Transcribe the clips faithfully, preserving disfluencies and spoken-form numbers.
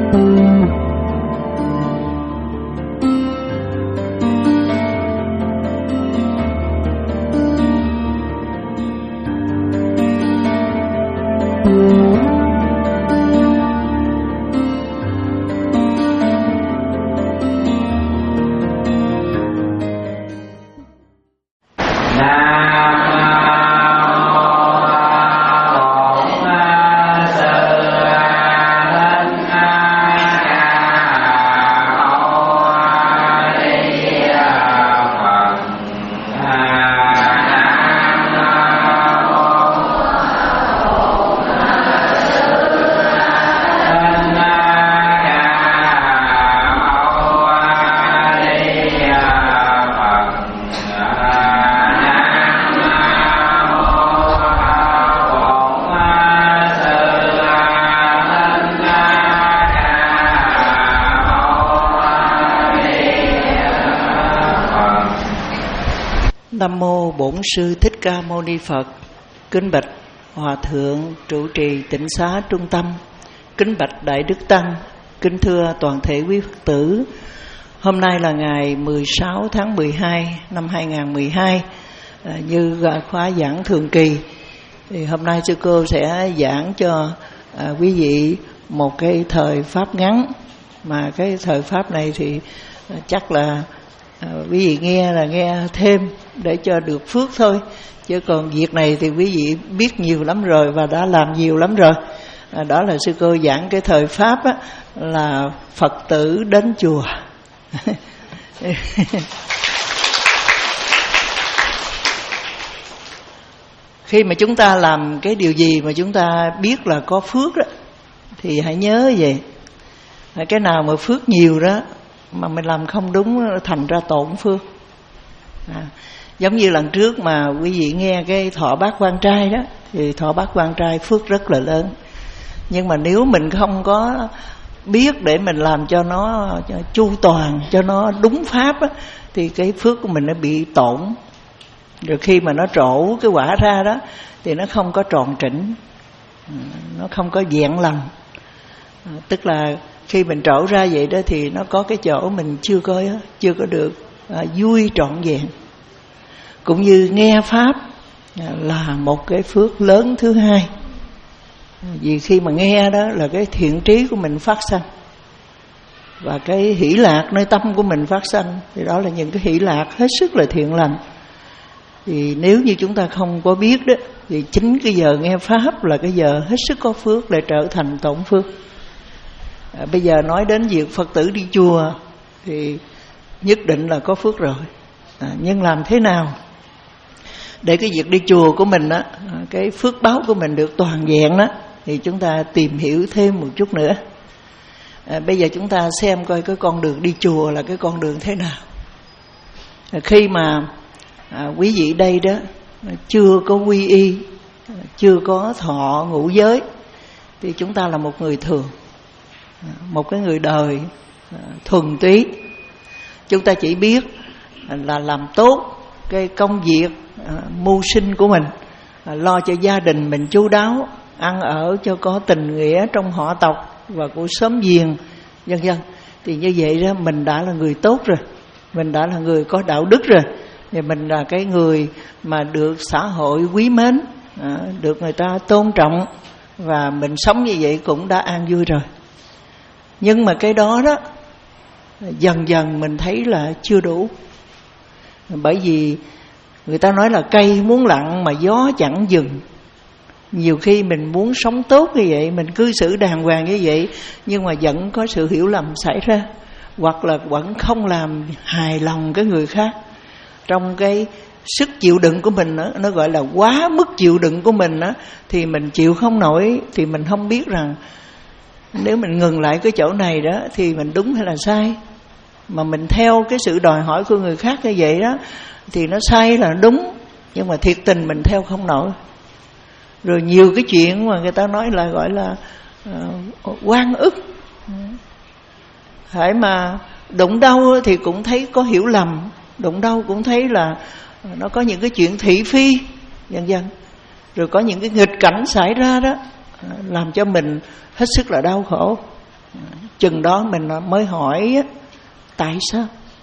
Nam mô Bổn Sư Thích Ca Mâu Ni Phật. Kính bạch Hòa thượng trụ trì Tịnh Xá Trung Tâm. Kính bạch Đại Đức Tăng. Kính thưa toàn thể quý Phật tử. Hôm nay là ngày mười sáu tháng mười hai năm hai nghìn không trăm mười hai, à, như khóa giảng thường kỳ. Thì hôm nay sư cô sẽ giảng cho à, quý vị một cái thời pháp ngắn, mà cái thời pháp này thì à, chắc là à, quý vị nghe là nghe thêm để cho được phước thôi, chứ còn việc này thì quý vị biết nhiều lắm rồi và đã làm nhiều lắm rồi. À, đó là sư cô giảng cái thời pháp á, là Phật tử đến chùa. Khi mà chúng ta làm cái điều gì mà chúng ta biết là có phước đó, thì hãy nhớ vậy. Cái nào mà phước nhiều đó mà mình làm không đúng thành ra tổn phước. À, giống như lần trước mà quý vị nghe cái thọ bát quan trai đó, thì thọ bát quan trai phước rất là lớn. Nhưng mà nếu mình không có biết để mình làm cho nó cho chu toàn, cho nó đúng pháp á, thì cái phước của mình nó bị tổn. Rồi khi mà nó trổ cái quả ra đó thì nó không có tròn trĩnh, nó không có vẹn lành. À, tức là khi mình trổ ra vậy đó thì nó có cái chỗ mình chưa có chưa có được à, vui trọn vẹn. Cũng như nghe pháp à, là một cái phước lớn thứ hai. Vì khi mà nghe đó là cái thiện trí của mình phát sanh, và cái hỷ lạc nơi tâm của mình phát sanh, thì đó là những cái hỷ lạc hết sức là thiện lành. Thì nếu như chúng ta không có biết đó, thì chính cái giờ nghe pháp là cái giờ hết sức có phước để trở thành tổn phước. À, bây giờ nói đến việc Phật tử đi chùa thì nhất định là có phước rồi. À, nhưng làm thế nào để cái việc đi chùa của mình á, cái phước báo của mình được toàn vẹn đó, thì chúng ta tìm hiểu thêm một chút nữa. À, bây giờ chúng ta xem coi cái con đường đi chùa là cái con đường thế nào. À, khi mà à, quý vị đây đó chưa có quy y, chưa có thọ ngũ giới, thì chúng ta là một người thường, một cái người đời thuần túy. Chúng ta chỉ biết là làm tốt cái công việc mưu sinh của mình, lo cho gia đình mình chu đáo, ăn ở cho có tình nghĩa trong họ tộc và của xóm giềng, vân vân. Thì như vậy đó mình đã là người tốt rồi, mình đã là người có đạo đức rồi, thì mình là cái người mà được xã hội quý mến, được người ta tôn trọng, và mình sống như vậy cũng đã an vui rồi. Nhưng mà cái đó đó dần dần mình thấy là chưa đủ. Bởi vì người ta nói là cây muốn lặng mà gió chẳng dừng. Nhiều khi mình muốn sống tốt như vậy, mình cư xử đàng hoàng như vậy, nhưng mà vẫn có sự hiểu lầm xảy ra, hoặc là vẫn không làm hài lòng cái người khác. Trong cái sức chịu đựng của mình đó, nó gọi là quá mức chịu đựng của mình đó, thì mình chịu không nổi. Thì mình không biết rằng nếu mình ngừng lại cái chỗ này đó thì mình đúng hay là sai. Mà mình theo cái sự đòi hỏi của người khác như vậy đó thì nó sai là đúng, nhưng mà thiệt tình mình theo không nổi. Rồi nhiều cái chuyện mà người ta nói là gọi là uh, oan ức. Hãy mà đụng đâu thì cũng thấy có hiểu lầm, đụng đâu cũng thấy là nó có những cái chuyện thị phi, vân vân. Rồi có những cái nghịch cảnh xảy ra đó, làm cho mình hết sức là đau khổ. chừng đó mình mới hỏi tại sao.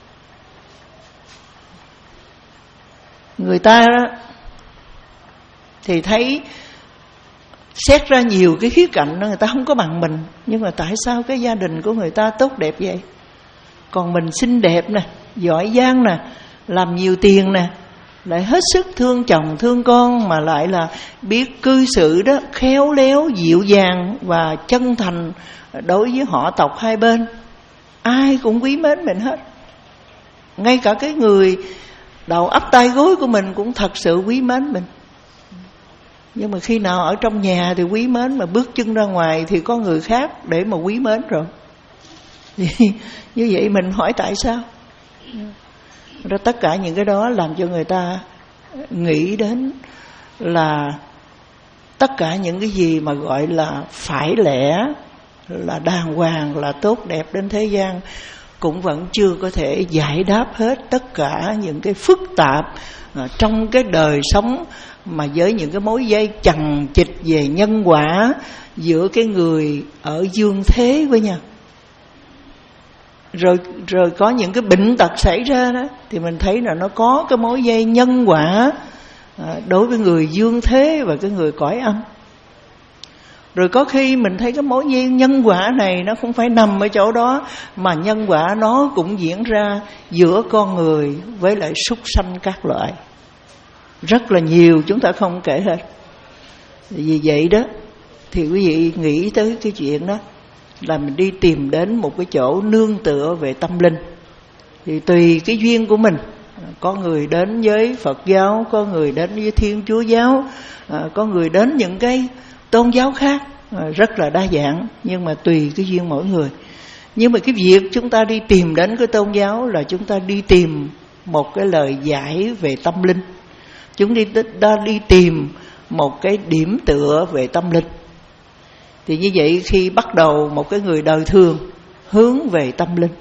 Người ta đó thì thấy xét ra nhiều cái khía cạnh đó, người ta không có bằng mình. Nhưng mà tại sao cái gia đình của người ta tốt đẹp vậy? Còn mình xinh đẹp nè, giỏi giang nè, làm nhiều tiền nè, lại hết sức thương chồng thương con, mà lại là biết cư xử đó khéo léo, dịu dàng và chân thành đối với họ tộc hai bên. Ai cũng quý mến mình hết. Ngay cả cái người đầu ấp tay gối của mình cũng thật sự quý mến mình. Nhưng mà khi nào ở trong nhà thì quý mến, mà bước chân ra ngoài thì có người khác để mà quý mến rồi. Như vậy mình hỏi tại sao? Rồi tất cả những cái đó làm cho người ta nghĩ đến là tất cả những cái gì mà gọi là phải lẽ, là đàng hoàng, là tốt đẹp đến thế gian, cũng vẫn chưa có thể giải đáp hết tất cả những cái phức tạp trong cái đời sống, mà với những cái mối dây chằng chịt về nhân quả giữa cái người ở dương thế với nhau. Rồi, rồi có những cái bệnh tật xảy ra đó, thì mình thấy là nó có cái mối dây nhân quả đối với người dương thế và cái người cõi âm. Rồi có khi mình thấy cái mối dây nhân quả này nó không phải nằm ở chỗ đó, mà nhân quả nó cũng diễn ra giữa con người với lại súc sanh các loại. Rất là nhiều, chúng ta không kể hết. Vì vậy đó, thì quý vị nghĩ tới cái chuyện đó là mình đi tìm đến một cái chỗ nương tựa về tâm linh. Thì tùy cái duyên của mình, có người đến với Phật giáo, có người đến với Thiên Chúa giáo, có người đến những cái tôn giáo khác, rất là đa dạng, nhưng mà tùy cái duyên mỗi người. Nhưng mà cái việc chúng ta đi tìm đến cái tôn giáo là chúng ta đi tìm một cái lời giải về tâm linh. Chúng ta đi tìm một cái điểm tựa về tâm linh. Thì như vậy khi bắt đầu một cái người đời thường hướng về tâm linh,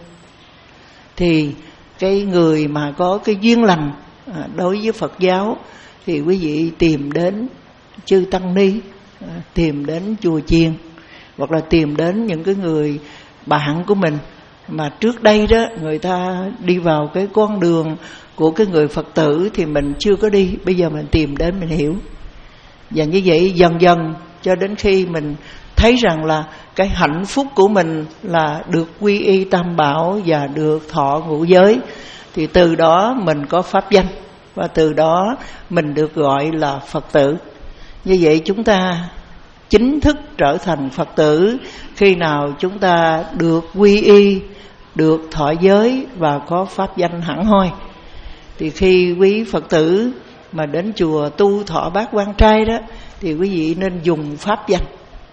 thì cái người mà có cái duyên lành đối với Phật giáo thì quý vị tìm đến chư Tăng Ni, tìm đến chùa chiền, hoặc là tìm đến những cái người bạn của mình mà trước đây đó người ta đi vào cái con đường của cái người Phật tử thì mình chưa có đi, bây giờ mình tìm đến mình hiểu. Và như vậy dần dần cho đến khi mình thấy rằng là cái hạnh phúc của mình là được quy y tam bảo và được thọ ngũ giới, thì từ đó mình có pháp danh, và từ đó mình được gọi là Phật tử. Như vậy chúng ta chính thức trở thành Phật tử khi nào chúng ta được quy y, được thọ giới và có pháp danh hẳn hoi. Thì khi quý Phật tử mà đến chùa tu thọ bát quan trai đó, thì quý vị nên dùng pháp danh.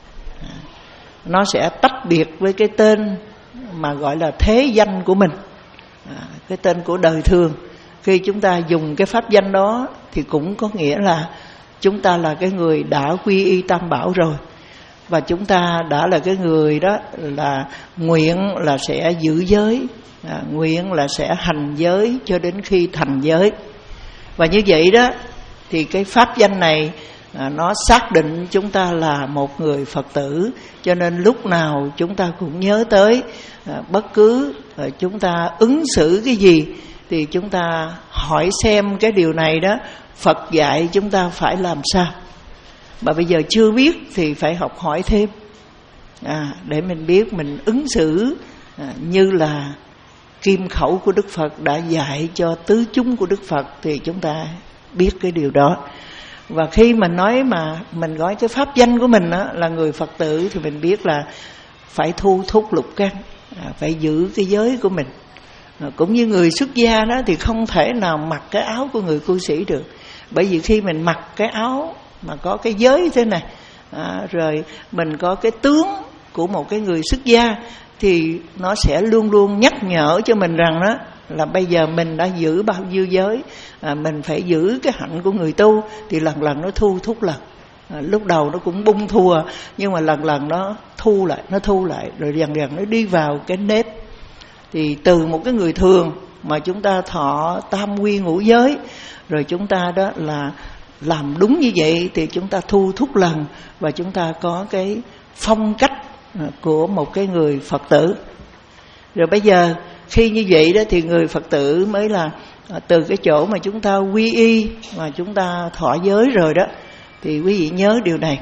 Nó sẽ tách biệt với cái tên mà gọi là thế danh của mình, cái tên của đời thường. Khi chúng ta dùng cái pháp danh đó thì cũng có nghĩa là chúng ta là cái người đã quy y tam bảo rồi, và chúng ta đã là cái người đó là nguyện là sẽ giữ giới, à, nguyện là sẽ hành giới cho đến khi thành giới. Và như vậy đó thì cái pháp danh này à, nó xác định chúng ta là một người Phật tử. Cho nên lúc nào chúng ta cũng nhớ tới, à, bất cứ à, chúng ta ứng xử cái gì thì chúng ta hỏi xem cái điều này đó Phật dạy chúng ta phải làm sao. Mà bây giờ chưa biết thì phải học hỏi thêm, à, để mình biết mình ứng xử à, như là kim khẩu của Đức Phật đã dạy cho tứ chúng của Đức Phật, thì chúng ta biết cái điều đó. Và khi mình nói mà mình gọi cái pháp danh của mình đó, là người Phật tử, thì mình biết là phải thu thúc lục căn, à, phải giữ cái giới của mình. À, cũng như người xuất gia đó thì không thể nào mặc cái áo của người cư sĩ được. Bởi vì khi mình mặc cái áo mà có cái giới thế này, à, rồi mình có cái tướng của một cái người xuất gia, thì nó sẽ luôn luôn nhắc nhở cho mình rằng đó là bây giờ mình đã giữ bao nhiêu giới, à, mình phải giữ cái hạnh của người tu. Thì lần lần nó thu thúc lần, à, lúc đầu nó cũng bung thua, nhưng mà lần lần nó thu lại, nó thu lại, rồi dần dần nó đi vào cái nếp. Thì từ một cái người thường mà chúng ta thọ tam quy ngũ giới, rồi chúng ta đó là làm đúng như vậy, thì chúng ta thu thúc lần, và chúng ta có cái phong cách của một cái người Phật tử. Rồi bây giờ khi như vậy đó thì người Phật tử mới là từ cái chỗ mà chúng ta quy y mà chúng ta thọ giới rồi đó, thì quý vị nhớ điều này.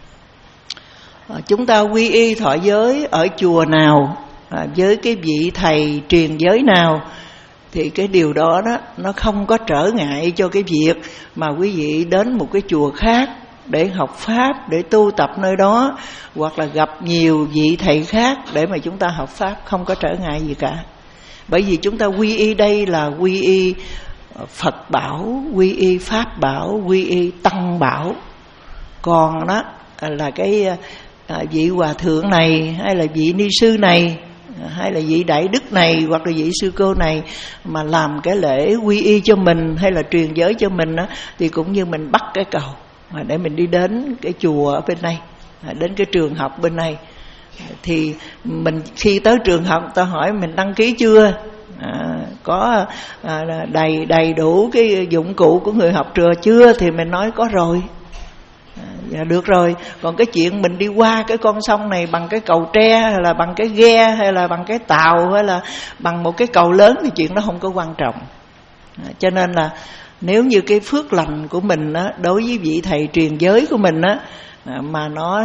Chúng ta quy y thọ giới ở chùa nào, với cái vị thầy truyền giới nào, thì cái điều đó đó nó không có trở ngại cho cái việc mà quý vị đến một cái chùa khác để học Pháp, để tu tập nơi đó, hoặc là gặp nhiều vị thầy khác để mà chúng ta học Pháp, không có trở ngại gì cả. Bởi vì chúng ta quy y đây là quy y Phật bảo, quy y Pháp bảo, quy y Tăng bảo. Còn đó là cái vị hòa thượng này, hay là vị ni sư này, hay là vị đại đức này, hoặc là vị sư cô này mà làm cái lễ quy y cho mình hay là truyền giới cho mình đó, thì cũng như mình bắt cái cầu mà để mình đi đến cái chùa ở bên này, đến cái trường học bên này. Thì mình khi tới trường học, ta hỏi mình đăng ký chưa, à, có à, đầy đầy đủ cái dụng cụ của người học trò chưa, thì mình nói có rồi. Dạ được rồi. Còn cái chuyện mình đi qua cái con sông này bằng cái cầu tre, hay là bằng cái ghe, hay là bằng cái tàu, hay là bằng một cái cầu lớn, thì chuyện đó không có quan trọng. à, Cho nên là nếu như cái phước lành của mình á, đối với vị thầy truyền giới của mình á, mà nó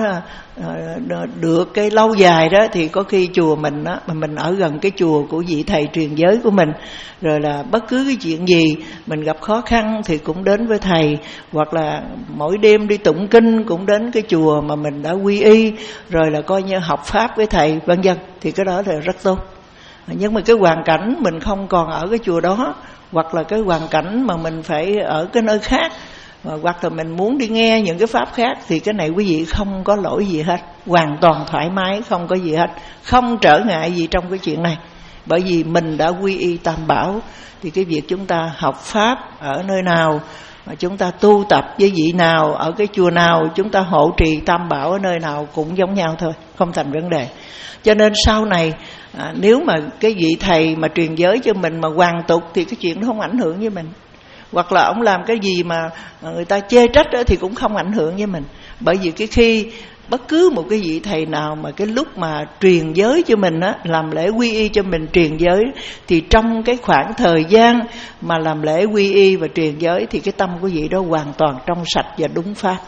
được cái lâu dài đó, thì có khi chùa mình á, mà mình ở gần cái chùa của vị thầy truyền giới của mình, rồi là bất cứ cái chuyện gì mình gặp khó khăn thì cũng đến với thầy, hoặc là mỗi đêm đi tụng kinh cũng đến cái chùa mà mình đã quy y, rồi là coi như học Pháp với thầy, vân vân, thì cái đó là rất tốt. Nhưng mà cái hoàn cảnh mình không còn ở cái chùa đó, hoặc là cái hoàn cảnh mà mình phải ở cái nơi khác, hoặc là mình muốn đi nghe những cái pháp khác, thì cái này quý vị không có lỗi gì hết, hoàn toàn thoải mái, không có gì hết, không trở ngại gì trong cái chuyện này. Bởi vì mình đã quy y Tam bảo, thì cái việc chúng ta học Pháp ở nơi nào, mà chúng ta tu tập với vị nào, ở cái chùa nào, chúng ta hộ trì Tam bảo ở nơi nào cũng giống nhau thôi, không thành vấn đề. Cho nên sau này à, nếu mà cái vị thầy mà truyền giới cho mình mà hoàn tục, thì cái chuyện đó không ảnh hưởng với mình. Hoặc là ông làm cái gì mà người ta chê trách đó, thì cũng không ảnh hưởng với mình. Bởi vì cái khi bất cứ một cái vị thầy nào mà cái lúc mà truyền giới cho mình á, làm lễ quy y cho mình truyền giới, thì trong cái khoảng thời gian mà làm lễ quy y và truyền giới, thì cái tâm của vị đó hoàn toàn trong sạch và đúng pháp.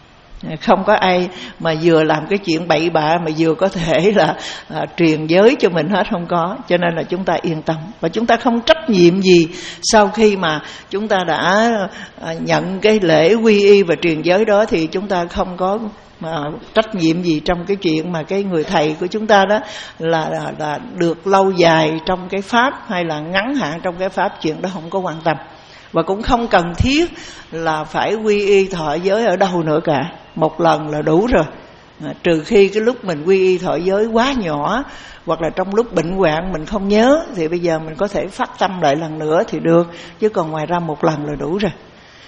Không có ai mà vừa làm cái chuyện bậy bạ mà vừa có thể là à, truyền giới cho mình hết, không có. Cho nên là chúng ta yên tâm, và chúng ta không trách nhiệm gì sau khi mà chúng ta đã à, nhận cái lễ quy y và truyền giới đó, thì chúng ta không có mà trách nhiệm gì trong cái chuyện mà cái người thầy của chúng ta đó là, là, là được lâu dài trong cái pháp hay là ngắn hạn trong cái pháp. Chuyện đó không có quan tâm, và cũng không cần thiết là phải quy y thọ giới ở đâu nữa cả. Một lần là đủ rồi. à, Trừ khi cái lúc mình quy y thọ giới quá nhỏ, hoặc là trong lúc bệnh hoạn mình không nhớ, thì bây giờ mình có thể phát tâm lại lần nữa thì được. Chứ còn ngoài ra một lần là đủ rồi.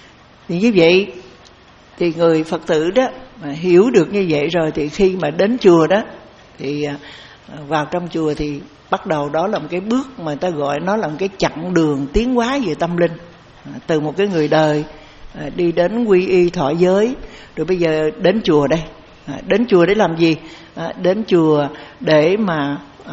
Thì như vậy thì người Phật tử đó mà hiểu được như vậy rồi, thì khi mà đến chùa đó, thì vào trong chùa thì bắt đầu đó là một cái bước mà người ta gọi nó là một cái chặng đường tiến hóa về tâm linh. Từ một cái người đời đi đến quy y thọ giới, rồi bây giờ đến chùa đây. Đến chùa để làm gì? Đến chùa để mà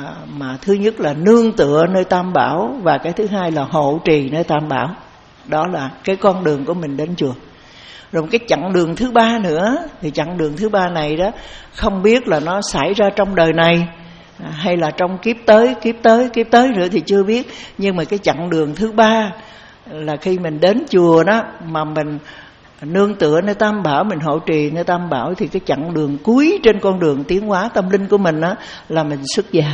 mà thứ nhất là nương tựa nơi Tam bảo, và cái thứ hai là hộ trì nơi Tam bảo. Đó là cái con đường của mình đến chùa. Rồi một cái chặng đường thứ ba nữa, thì chặng đường thứ ba này đó không biết là nó xảy ra trong đời này hay là trong kiếp tới, kiếp tới, kiếp tới nữa thì chưa biết. Nhưng mà cái chặng đường thứ ba là khi mình đến chùa đó mà mình nương tựa nơi Tam bảo, mình hộ trì nơi Tam bảo, thì cái chặng đường cuối trên con đường tiến hóa tâm linh của mình đó là mình xuất gia.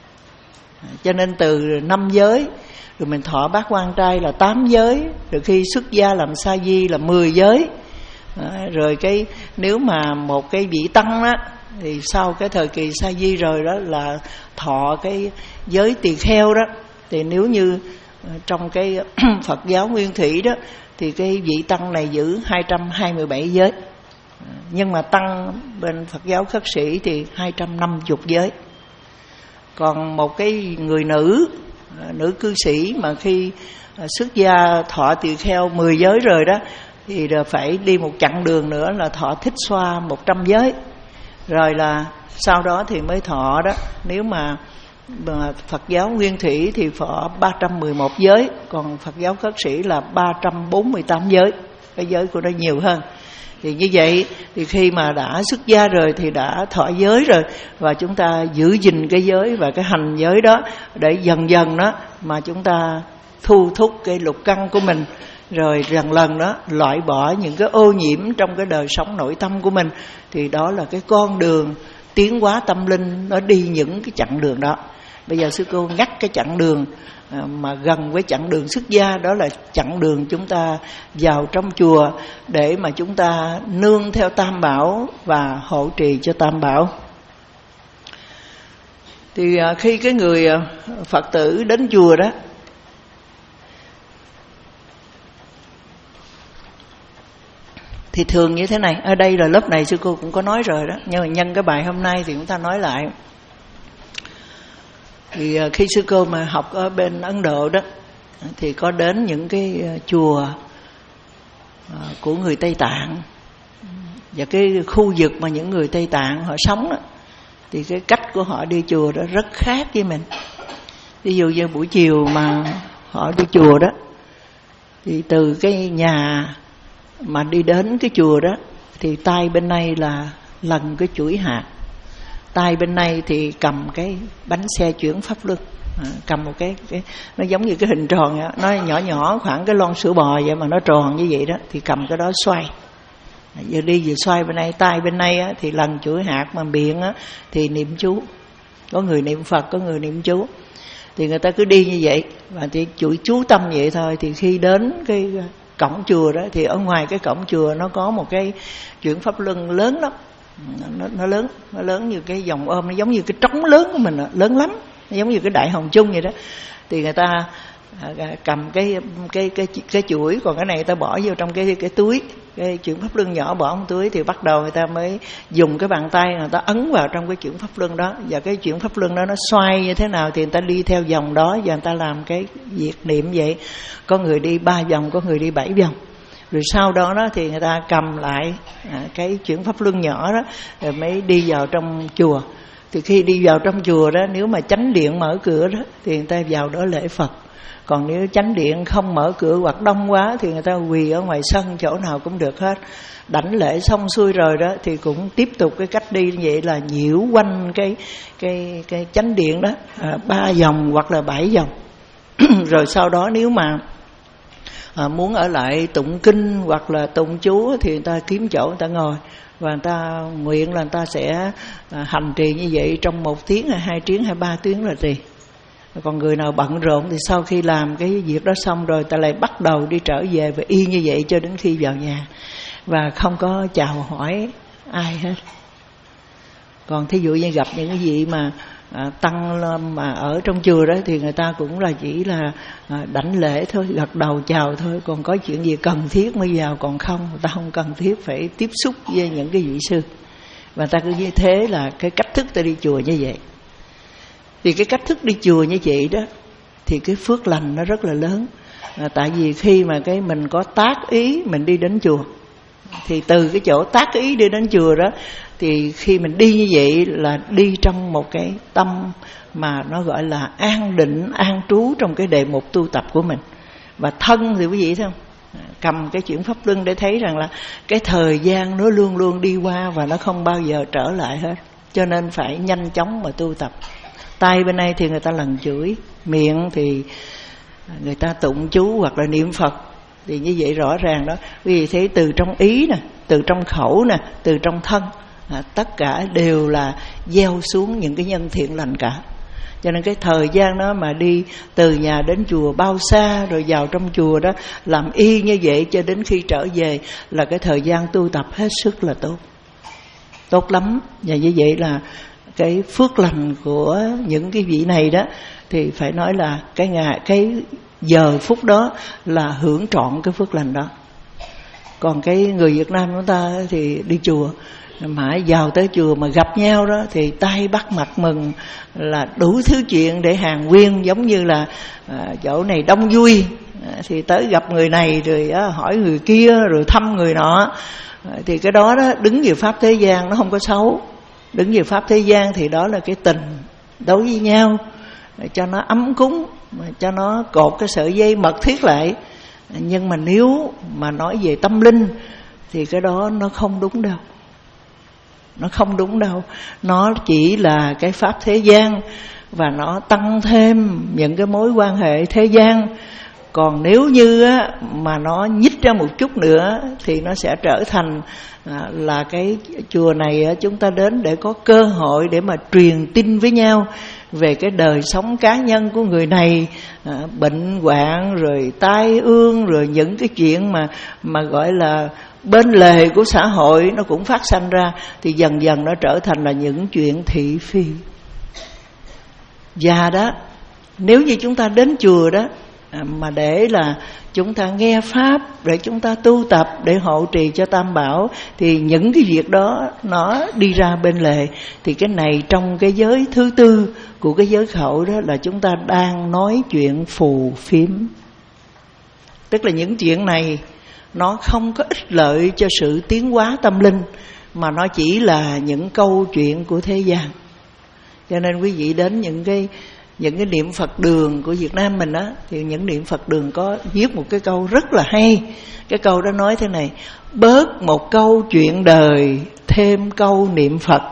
Cho nên từ năm giới, rồi mình thọ bát quan trai là tám giới, rồi khi xuất gia làm sa di là mười giới. Rồi cái nếu mà một cái vị tăng đó, thì sau cái thời kỳ sa di rồi đó là thọ cái giới tỳ kheo đó. Thì nếu như trong cái Phật giáo nguyên thủy đó, thì cái vị tăng này giữ hai trăm hai mươi bảy giới. Nhưng mà tăng bên Phật giáo khất sĩ thì hai trăm năm mươi giới. Còn một cái người nữ, nữ cư sĩ mà khi xuất gia thọ tỳ kheo mười giới rồi đó, thì phải đi một chặng đường nữa là thọ thích xoa một trăm giới. Rồi là sau đó thì mới thọ đó. Nếu mà Phật giáo Nguyên Thủy thì thọ ba trăm mười một giới, còn Phật giáo Khất Sĩ là ba trăm bốn mươi tám giới, cái giới của nó nhiều hơn. Thì như vậy thì khi mà đã xuất gia rồi thì đã thọ giới rồi, và chúng ta giữ gìn cái giới và cái hành giới đó để dần dần đó mà chúng ta thu thúc cái lục căn của mình, rồi lần lần đó loại bỏ những cái ô nhiễm trong cái đời sống nội tâm của mình. Thì đó là cái con đường tiến hóa tâm linh, nó đi những cái chặng đường đó. Bây giờ sư cô ngắt cái chặng đường mà gần với chặng đường xuất gia, đó là chặng đường chúng ta vào trong chùa để mà chúng ta nương theo Tam Bảo và hộ trì cho Tam Bảo. Thì khi cái người Phật tử đến chùa đó, thì thường như thế này. Ở đây là lớp này sư cô cũng có nói rồi đó, nhưng mà nhân cái bài hôm nay thì chúng ta nói lại. Thì khi sư cô mà học ở bên Ấn Độ đó, thì có đến những cái chùa của người Tây Tạng, và cái khu vực mà những người Tây Tạng họ sống đó, thì cái cách của họ đi chùa đó rất khác với mình. Ví dụ như buổi chiều mà họ đi chùa đó, thì từ cái nhà mà đi đến cái chùa đó, thì tay bên này là lần cái chuỗi hạt, tay bên này thì cầm cái bánh xe chuyển pháp luân, à, cầm một cái, cái nó giống như cái hình tròn đó, nó nhỏ nhỏ khoảng cái lon sữa bò vậy mà nó tròn như vậy đó, thì cầm cái đó xoay, à, vừa đi vừa xoay bên này, tay bên này á, thì lần chuỗi hạt, mà miệng á, thì niệm chú. Có người niệm Phật, có người niệm chú. Thì người ta cứ đi như vậy và thì chuỗi chú tâm vậy thôi. Thì khi đến cái cổng chùa đó, thì ở ngoài cái cổng chùa nó có một cái chuyển pháp luân lớn lắm. Nó, nó lớn, nó lớn như cái vòng ôm, nó giống như cái trống lớn của mình, lớn lắm, nó giống như cái đại hồng chung vậy đó. Thì người ta cầm cái cái cái cái chuỗi, còn cái này người ta bỏ vô trong cái cái túi, cái chuyển pháp luân nhỏ bỏ trong túi. Thì bắt đầu người ta mới dùng cái bàn tay người ta ấn vào trong cái chuyển pháp luân đó, và cái chuyển pháp luân đó nó xoay như thế nào thì người ta đi theo vòng đó, và người ta làm cái việc niệm vậy. Có người đi ba vòng, có người đi bảy vòng. Rồi sau đó đó thì người ta cầm lại à, cái chuyển pháp luân nhỏ đó, rồi mới đi vào trong chùa. Thì khi đi vào trong chùa đó, nếu mà chánh điện mở cửa đó thì người ta vào đó lễ Phật. Còn nếu chánh điện không mở cửa hoặc đông quá thì người ta quỳ ở ngoài sân, chỗ nào cũng được hết. Đảnh lễ xong xuôi rồi đó thì cũng tiếp tục cái cách đi như vậy, là nhiễu quanh cái cái cái chánh điện đó à, ba vòng hoặc là bảy vòng. Rồi sau đó nếu mà À, muốn ở lại tụng kinh hoặc là tụng chú thì người ta kiếm chỗ người ta ngồi, và người ta nguyện là người ta sẽ à, hành trì như vậy trong một tiếng hay hai tiếng hay ba tiếng là trì. Còn người nào bận rộn thì sau khi làm cái việc đó xong rồi, ta lại bắt đầu đi trở về và y như vậy cho đến khi vào nhà, và không có chào hỏi ai hết. Còn thí dụ như gặp những cái gì mà À, tăng mà ở trong chùa đó thì người ta cũng là chỉ là à, đảnh lễ thôi, gật đầu chào thôi. Còn có chuyện gì cần thiết mới vào, còn không người ta không cần thiết phải tiếp xúc với những cái vị sư. Và ta cứ như thế là cái cách thức ta đi chùa như vậy. Thì cái cách thức đi chùa như vậy đó thì cái phước lành nó rất là lớn. à, Tại vì khi mà cái mình có tác ý mình đi đến chùa, thì từ cái chỗ tác ý đi đến chùa đó, thì khi mình đi như vậy là đi trong một cái tâm mà nó gọi là an định, an trú trong cái đề mục tu tập của mình. Và thân thì quý vị thấy không, cầm cái chuyển pháp luân để thấy rằng là cái thời gian nó luôn luôn đi qua và nó không bao giờ trở lại hết. Cho nên phải nhanh chóng mà tu tập. Tay bên này thì người ta lần chuỗi, miệng thì người ta tụng chú hoặc là niệm Phật. Thì như vậy rõ ràng đó, vì thế từ trong ý nè, từ trong khẩu nè, từ trong thân, à, tất cả đều là gieo xuống những cái nhân thiện lành cả. Cho nên cái thời gian đó mà đi từ nhà đến chùa bao xa, rồi vào trong chùa đó làm y như vậy cho đến khi trở về, là cái thời gian tu tập hết sức là tốt, tốt lắm. Và như vậy là cái phước lành của những cái vị này đó, thì phải nói là cái ngày cái giờ phút đó là hưởng trọn cái phước lành đó. Còn cái người Việt Nam chúng ta thì đi chùa, mãi vào tới chùa mà gặp nhau đó thì tay bắt mặt mừng, là đủ thứ chuyện để hàn huyên, giống như là à, chỗ này đông vui à, thì tới gặp người này rồi á, hỏi người kia, rồi thăm người nọ. à, Thì cái đó đó đứng về pháp thế gian nó không có xấu, Đứng về pháp thế gian thì đó là cái tình đối với nhau, cho nó ấm cúng, cho nó cột cái sợi dây mật thiết lại. Nhưng mà nếu mà nói về tâm linh thì cái đó nó không đúng đâu. Nó không đúng đâu. Nó chỉ là cái pháp thế gian, và nó tăng thêm những cái mối quan hệ thế gian. Còn nếu như á, mà nó nhích ra một chút nữa thì nó sẽ trở thành à, là cái chùa này á, chúng ta đến để có cơ hội để mà truyền tin với nhau về cái đời sống cá nhân của người này, à, bệnh hoạn rồi tai ương, rồi những cái chuyện mà mà gọi là bên lề của xã hội nó cũng phát sanh ra, thì dần dần nó trở thành là những chuyện thị phi. Và đó, nếu như chúng ta đến chùa đó mà để là chúng ta nghe pháp, để chúng ta tu tập, để hộ trì cho Tam Bảo, thì những cái việc đó nó đi ra bên lề. Thì cái này trong cái giới thứ tư của cái giới khẩu đó là chúng ta đang nói chuyện phù phiếm. Tức là những chuyện này nó không có ích lợi cho sự tiến hóa tâm linh, mà nó chỉ là những câu chuyện của thế gian. Cho nên quý vị đến những cái những cái niệm Phật đường của Việt Nam mình á, thì những niệm Phật đường có viết một cái câu rất là hay. Cái câu đó nói thế này: bớt một câu chuyện đời, thêm câu niệm Phật.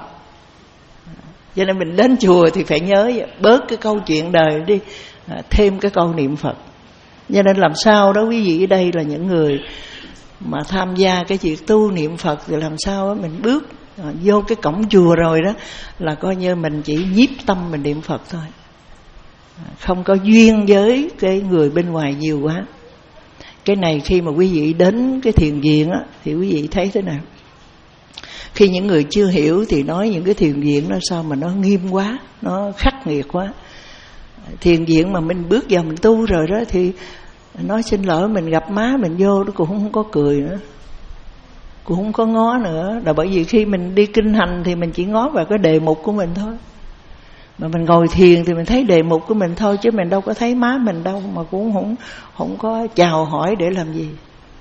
Cho nên mình đến chùa thì phải nhớ bớt cái câu chuyện đời đi, thêm cái câu niệm Phật. Cho nên làm sao đó quý vị ở đây là những người mà tham gia cái việc tu niệm Phật, thì làm sao đó mình bước vô cái cổng chùa rồi đó là coi như mình chỉ nhiếp tâm mình niệm Phật thôi, không có duyên với cái người bên ngoài nhiều quá. Cái này khi mà quý vị đến cái thiền viện á, thì quý vị thấy thế nào? Khi những người chưa hiểu thì nói những cái thiền viện nó sao mà nó nghiêm quá, nó khắc nghiệt quá. Thiền viện mà mình bước vào mình tu rồi đó thì nói xin lỗi, mình gặp má mình vô nó cũng không có cười nữa, cũng không có ngó nữa. Là bởi vì khi mình đi kinh hành thì mình chỉ ngó vào cái đề mục của mình thôi. Mà mình ngồi thiền thì mình thấy đề mục của mình thôi, chứ mình đâu có thấy má mình đâu, mà cũng không, không có chào hỏi để làm gì.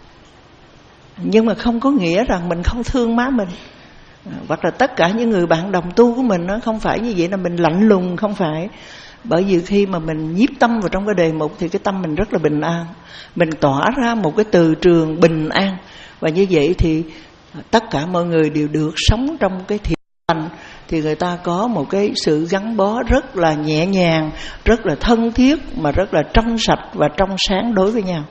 Nhưng mà không có nghĩa rằng mình không thương má mình, hoặc là tất cả những người bạn đồng tu của mình, nó không phải như vậy là mình lạnh lùng, không phải. Bởi vì khi mà mình nhiếp tâm vào trong cái đề mục thì cái tâm mình rất là bình an, mình tỏa ra một cái từ trường bình an. Và như vậy thì tất cả mọi người đều được sống trong cái thiền lành, thì người ta có một cái sự gắn bó rất là nhẹ nhàng, rất là thân thiết, mà rất là trong sạch và trong sáng đối với nhau.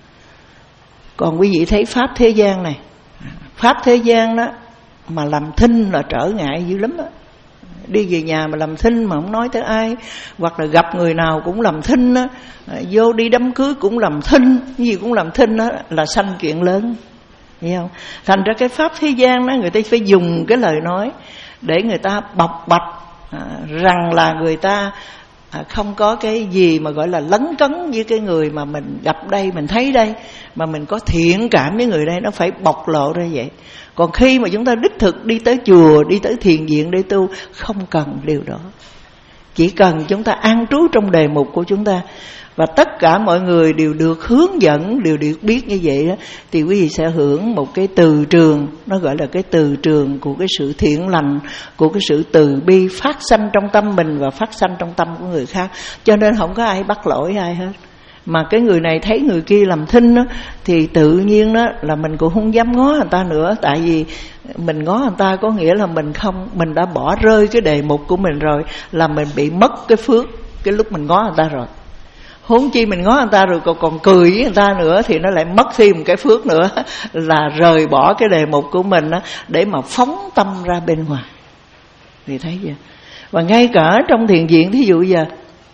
Còn quý vị thấy pháp thế gian này, pháp thế gian đó mà làm thinh là trở ngại dữ lắm đó. Đi về nhà mà làm thinh mà không nói tới ai, hoặc là gặp người nào cũng làm thinh đó, vô đi đám cưới cũng làm thinh, cái gì cũng làm thinh đó, là sanh chuyện lớn, hiểu không? Thành ra cái pháp thế gian đó, người ta phải dùng cái lời nói để người ta bộc bạch à, rằng là người ta à, không có cái gì mà gọi là lấn cấn với cái người mà mình gặp đây, mình thấy đây, mà mình có thiện cảm với người đây, nó phải bộc lộ ra vậy. Còn khi mà chúng ta đích thực đi tới chùa, đi tới thiền viện để tu, không cần điều đó. Chỉ cần chúng ta an trú trong đề mục của chúng ta, và tất cả mọi người đều được hướng dẫn, đều được biết như vậy đó, thì quý vị sẽ hưởng một cái từ trường, nó gọi là cái từ trường của cái sự thiện lành, của cái sự từ bi phát sanh trong tâm mình và phát sanh trong tâm của người khác. Cho nên không có ai bắt lỗi ai hết. Mà cái người này thấy người kia làm thinh đó, thì tự nhiên đó là mình cũng không dám ngó người ta nữa. Tại vì mình ngó người ta có nghĩa là mình không, mình đã bỏ rơi cái đề mục của mình rồi, là mình bị mất cái phước cái lúc mình ngó người ta rồi. Huống chi mình ngó người ta rồi còn, còn cười với người ta nữa thì nó lại mất thêm một cái phước nữa, là rời bỏ cái đề mục của mình đó, để mà phóng tâm ra bên ngoài. Thì thấy chưa? Và ngay cả trong thiền viện, thí dụ giờ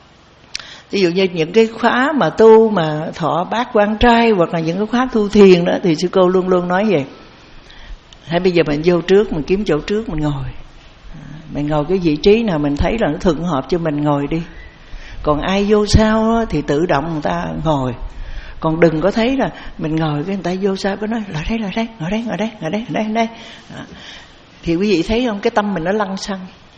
ví dụ như những cái khóa mà tu mà thọ bát quan trai, hoặc là những cái khóa tu thiền đó, thì sư cô luôn luôn nói vậy: hay bây giờ mình vô trước, mình kiếm chỗ trước mình ngồi, mình ngồi cái vị trí nào mình thấy là nó thuận hợp cho mình ngồi đi. Còn ai vô sau đó, thì tự động người ta ngồi. Còn đừng có thấy là mình ngồi cái người ta vô sau có nói lại đây, lại đây, ngồi đây, ngồi đây, ngồi đây, ngồi đây, ngồi đây. Đó. Thì quý vị thấy không, cái tâm mình nó lăng xăng,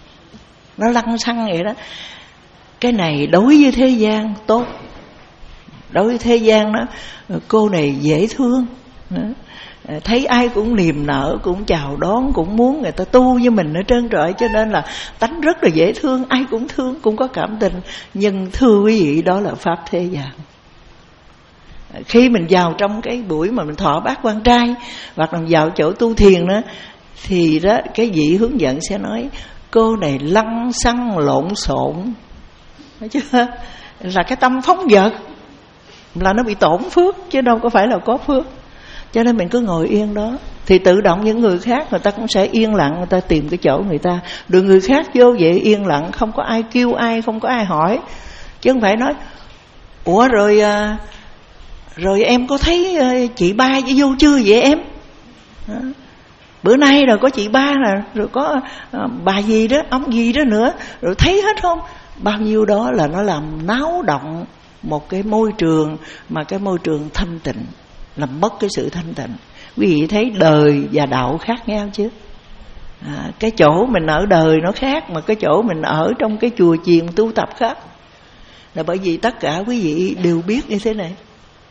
nó lăng xăng vậy đó. Cái này đối với thế gian tốt, đối với thế gian đó, cô này dễ thương, Thấy ai cũng niềm nở, cũng chào đón, cũng muốn người ta tu với mình ở trơn trọi. Cho nên là tánh rất là dễ thương, ai cũng thương, cũng có cảm tình. Nhưng thưa quý vị, đó là pháp thế gian. Khi mình vào trong cái buổi mà mình thọ bát quan trai, hoặc là vào chỗ tu thiền đó, thì đó cái vị hướng dẫn sẽ nói cô này lăng xăng lộn xộn, thấy chưa? Là cái tâm phóng dật, là nó bị tổn phước chứ đâu có phải là có phước. Cho nên mình cứ ngồi yên đó, thì tự động những người khác người ta cũng sẽ yên lặng, người ta tìm cái chỗ người ta. Được người khác vô vậy yên lặng, không có ai kêu ai, không có ai hỏi. Chứ không phải nói ủa rồi rồi em có thấy chị ba vô chưa vậy em? Đó. Bữa nay rồi có chị ba nè, rồi có bà gì đó, ông gì đó nữa, rồi thấy hết không? Bao nhiêu đó là nó làm náo động một cái môi trường, mà cái môi trường thanh tịnh, làm mất cái sự thanh tịnh. Quý vị thấy đời và đạo khác nhau chứ? À, cái chỗ mình ở đời nó khác, mà cái chỗ mình ở trong cái chùa chiền tu tập khác. Là bởi vì tất cả quý vị đều biết như thế này,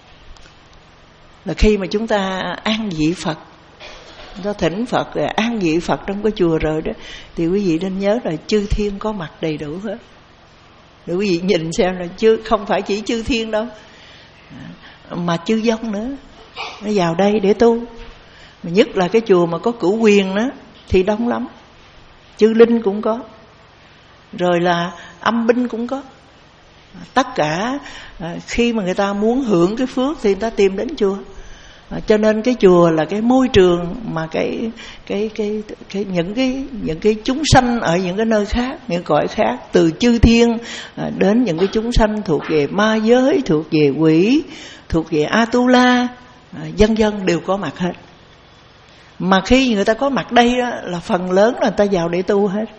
là khi mà chúng ta an vị Phật, do thỉnh Phật rồi an vị Phật trong cái chùa rồi đó, thì quý vị nên nhớ là chư thiên có mặt đầy đủ hết. Để quý vị nhìn xem là chứ không phải chỉ chư thiên đâu, mà chư vong nữa, nó vào đây để tu. Mà nhất là cái chùa mà có cửu quyền đó thì đông lắm. Chư linh cũng có, rồi là âm binh cũng có. Tất cả khi mà người ta muốn hưởng cái phước thì người ta tìm đến chùa. Cho nên cái chùa là cái môi trường mà cái cái cái cái những cái những cái chúng sanh ở những cái nơi khác, những cõi khác, từ chư thiên đến những cái chúng sanh thuộc về ma giới, thuộc về quỷ, thuộc về Atula, dân dân đều có mặt hết. Mà khi người ta có mặt đây đó, là phần lớn là người ta vào để tu hết.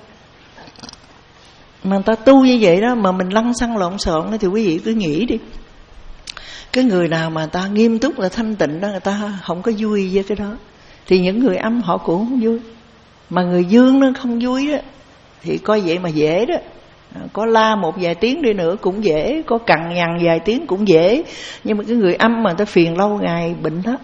Mà người ta tu như vậy đó, mà mình lăng xăng lộn xộn đó, thì quý vị cứ nghĩ đi, cái người nào mà ta nghiêm túc là thanh tịnh đó, người ta không có vui với cái đó, thì những người âm họ cũng không vui. Mà người dương nó không vui đó, thì coi vậy mà dễ đó. Có la một vài tiếng đi nữa cũng dễ, có cằn nhằn vài tiếng cũng dễ. Nhưng mà cái người âm mà người ta phiền lâu ngày bệnh hết,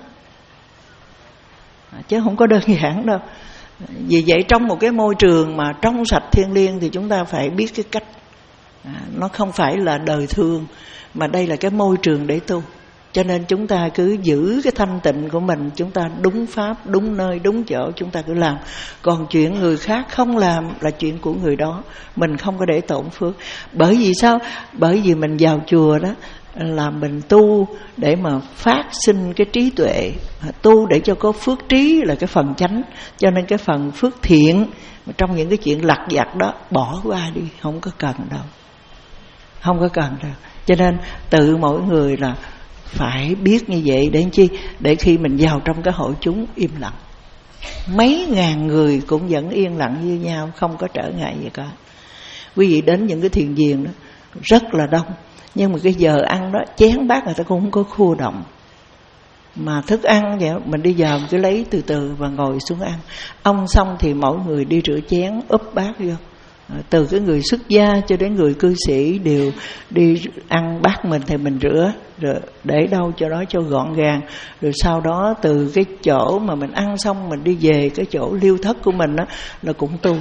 chứ không có đơn giản đâu. Vì vậy trong một cái môi trường mà trong sạch thiêng liêng thì chúng ta phải biết cái cách. à, Nó không phải là đời thường, mà đây là cái môi trường để tu. Cho nên chúng ta cứ giữ cái thanh tịnh của mình, chúng ta đúng pháp, đúng nơi, đúng chỗ, chúng ta cứ làm. Còn chuyện người khác không làm là chuyện của người đó, mình không có để tổn phước. Bởi vì sao? Bởi vì mình vào chùa đó là mình tu để mà phát sinh cái trí tuệ, tu để cho có phước trí là cái phần chánh. Cho nên cái phần phước thiện trong những cái chuyện lặt vặt đó bỏ qua đi, không có cần đâu, không có cần đâu. Cho nên tự mỗi người là phải biết như vậy để chi? Để khi mình vào trong cái hội chúng im lặng, mấy ngàn người cũng vẫn yên lặng như nhau, không có trở ngại gì cả. Quý vị đến những cái thiền viện đó rất là đông, nhưng mà cái giờ ăn đó chén bát người ta cũng không có khua động. Mà thức ăn vậy mình đi vào cứ lấy từ từ và ngồi xuống ăn. Ông xong thì mỗi người đi rửa chén, úp bát vô. Từ cái người xuất gia cho đến người cư sĩ đều đi ăn bát mình thì mình rửa, rồi để đâu cho đó cho gọn gàng. Rồi sau đó từ cái chỗ mà mình ăn xong mình đi về cái chỗ liêu thất của mình đó, là cũng tu.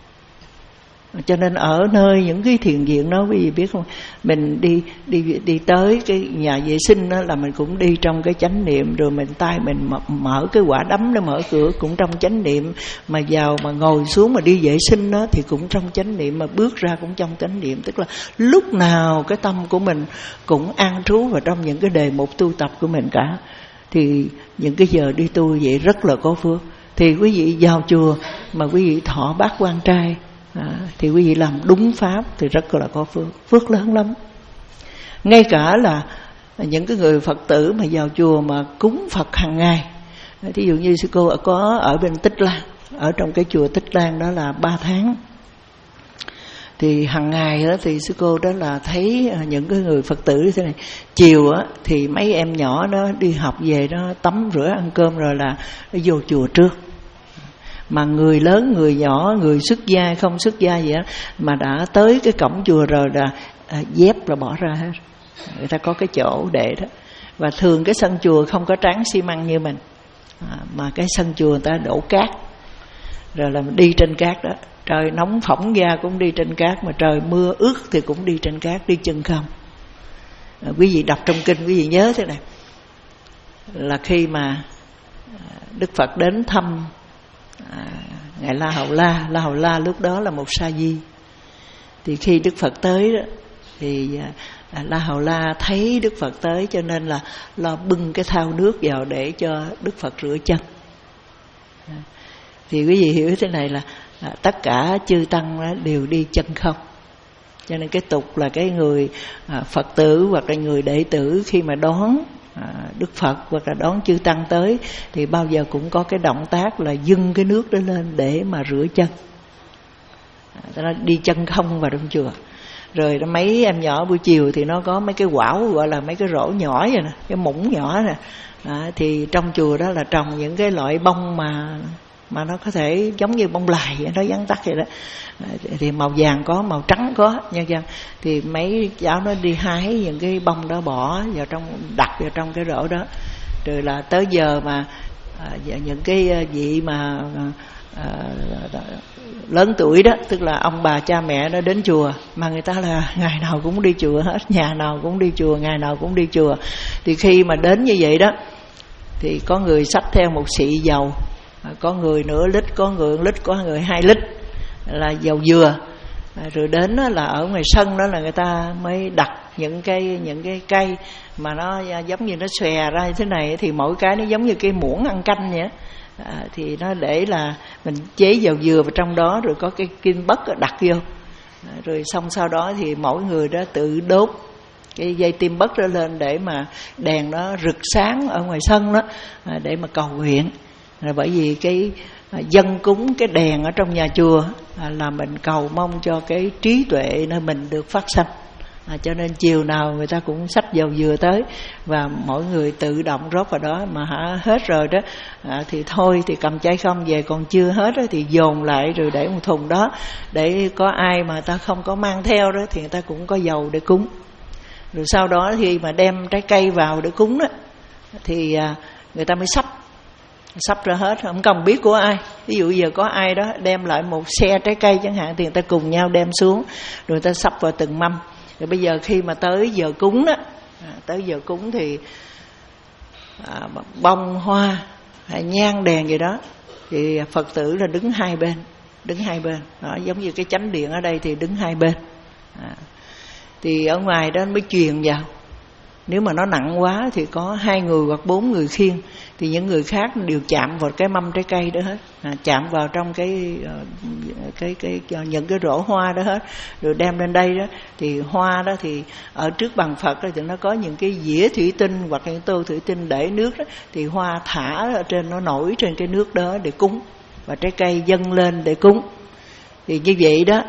Cho nên ở nơi những cái thiền viện đó quý vị biết không, mình đi đi đi tới cái nhà vệ sinh đó là mình cũng đi trong cái chánh niệm, rồi mình tay mình mở, mở cái quả đấm để mở cửa cũng trong chánh niệm, mà vào mà ngồi xuống mà đi vệ sinh đó thì cũng trong chánh niệm, mà bước ra cũng trong chánh niệm. Tức là lúc nào cái tâm của mình cũng an trú vào trong những cái đề mục tu tập của mình cả. Thì những cái giờ đi tu vậy rất là có phước. Thì quý vị vào chùa mà quý vị thọ bát quan trai, À, thì quý vị làm đúng pháp thì rất là có phước, phước lớn lắm. Ngay cả là những cái người Phật tử mà vào chùa mà cúng Phật hàng ngày, thí dụ như sư cô có ở bên Tích Lan, ở trong cái chùa Tích Lan đó là ba tháng, thì hàng ngày đó thì sư cô đó là thấy những cái người Phật tử như thế này, chiều á thì mấy em nhỏ đó đi học về đó tắm rửa ăn cơm rồi là nó vô chùa trước. Mà người lớn, người nhỏ, người xuất gia, không xuất gia gì đó, mà đã tới cái cổng chùa rồi là à, dép là bỏ ra hết. Người ta có cái chỗ để đó. Và thường cái sân chùa không có tráng xi măng như mình, à, mà cái sân chùa người ta đổ cát, rồi là mình đi trên cát đó. Trời nóng phỏng ra cũng đi trên cát, mà trời mưa ướt thì cũng đi trên cát, đi chân không. À, quý vị đọc trong kinh quý vị nhớ thế này, là khi mà Đức Phật đến thăm à, ngài La Hầu La, La Hầu La lúc đó là một sa di. Thì khi Đức Phật tới đó, thì à, La Hầu La thấy Đức Phật tới, cho nên là lo bưng cái thau nước vào để cho Đức Phật rửa chân. À, thì quý vị hiểu thế này là à, tất cả chư tăng đó đều đi chân không. Cho nên cái tục là cái người à, Phật tử hoặc là người đệ tử khi mà đón à, Đức Phật hoặc là đón chư tăng tới thì bao giờ cũng có cái động tác là dâng cái nước đó lên để mà rửa chân. À, nó đi chân không vào trong chùa. Rồi mấy em nhỏ buổi chiều thì nó có mấy cái quảo gọi là mấy cái rổ nhỏ vậy nè, cái muỗng nhỏ nè. À, thì trong chùa đó là trồng những cái loại bông mà mà nó có thể giống như bông lài vậy, nó vắn tắt vậy đó. À, thì màu vàng có, màu trắng có nha chưa? Thì mấy cháu nó đi hái những cái bông đó bỏ vào trong, đặt vào trong cái rổ đó. Rồi là tới giờ mà à, những cái vị mà à, lớn tuổi đó, tức là ông bà cha mẹ nó đến chùa, mà người ta là ngày nào cũng đi chùa hết, nhà nào cũng đi chùa, ngày nào cũng đi chùa. Thì khi mà đến như vậy đó, thì có người xách theo một xị dầu, có người nửa lít, có người lít, có người hai lít là dầu dừa. Rồi đến đó là ở ngoài sân đó là người ta mới đặt những cái những cái cây mà nó giống như nó xòe ra như thế này, thì mỗi cái nó giống như cái muỗng ăn canh vậy. À, thì nó để là mình chế dầu dừa vào trong đó, rồi có cái kim bất đặt vô. À, rồi xong sau đó thì mỗi người đó tự đốt cái dây tim bất đó lên để mà đèn nó rực sáng ở ngoài sân đó, à, để mà cầu nguyện. Là bởi vì cái à, dân cúng cái đèn ở trong nhà chùa à, là mình cầu mong cho cái trí tuệ nơi mình được phát sanh. À, cho nên chiều nào người ta cũng xách dầu dừa tới, và mỗi người tự động rót vào đó. Mà hả, hết rồi đó à, thì thôi thì cầm chai không về, còn chưa hết đó, thì dồn lại rồi để một thùng đó, để có ai mà ta không có mang theo đó thì người ta cũng có dầu để cúng. Rồi sau đó khi mà đem trái cây vào để cúng đó, thì à, người ta mới xách sắp ra hết, không cần biết của ai. Ví dụ giờ có ai đó đem lại một xe trái cây chẳng hạn, thì người ta cùng nhau đem xuống, rồi người ta sắp vào từng mâm. Rồi bây giờ khi mà tới giờ cúng đó, à, tới giờ cúng thì à, bông hoa hay nhang đèn gì đó, thì Phật tử là đứng hai bên, đứng hai bên đó, giống như cái chánh điện ở đây thì đứng hai bên. À, thì ở ngoài đó mới truyền vào. Nếu mà nó nặng quá thì có hai người hoặc bốn người khiêng, thì những người khác đều chạm vào cái mâm trái cây đó hết, à, chạm vào trong cái, cái cái cái những cái rổ hoa đó hết, rồi đem lên đây đó. Thì hoa đó thì ở trước bàn Phật đó thì nó có những cái dĩa thủy tinh hoặc những tô thủy tinh để nước đó, thì hoa thả ở trên, nó nổi trên cái nước đó để cúng, và trái cây dâng lên để cúng. Thì như vậy đó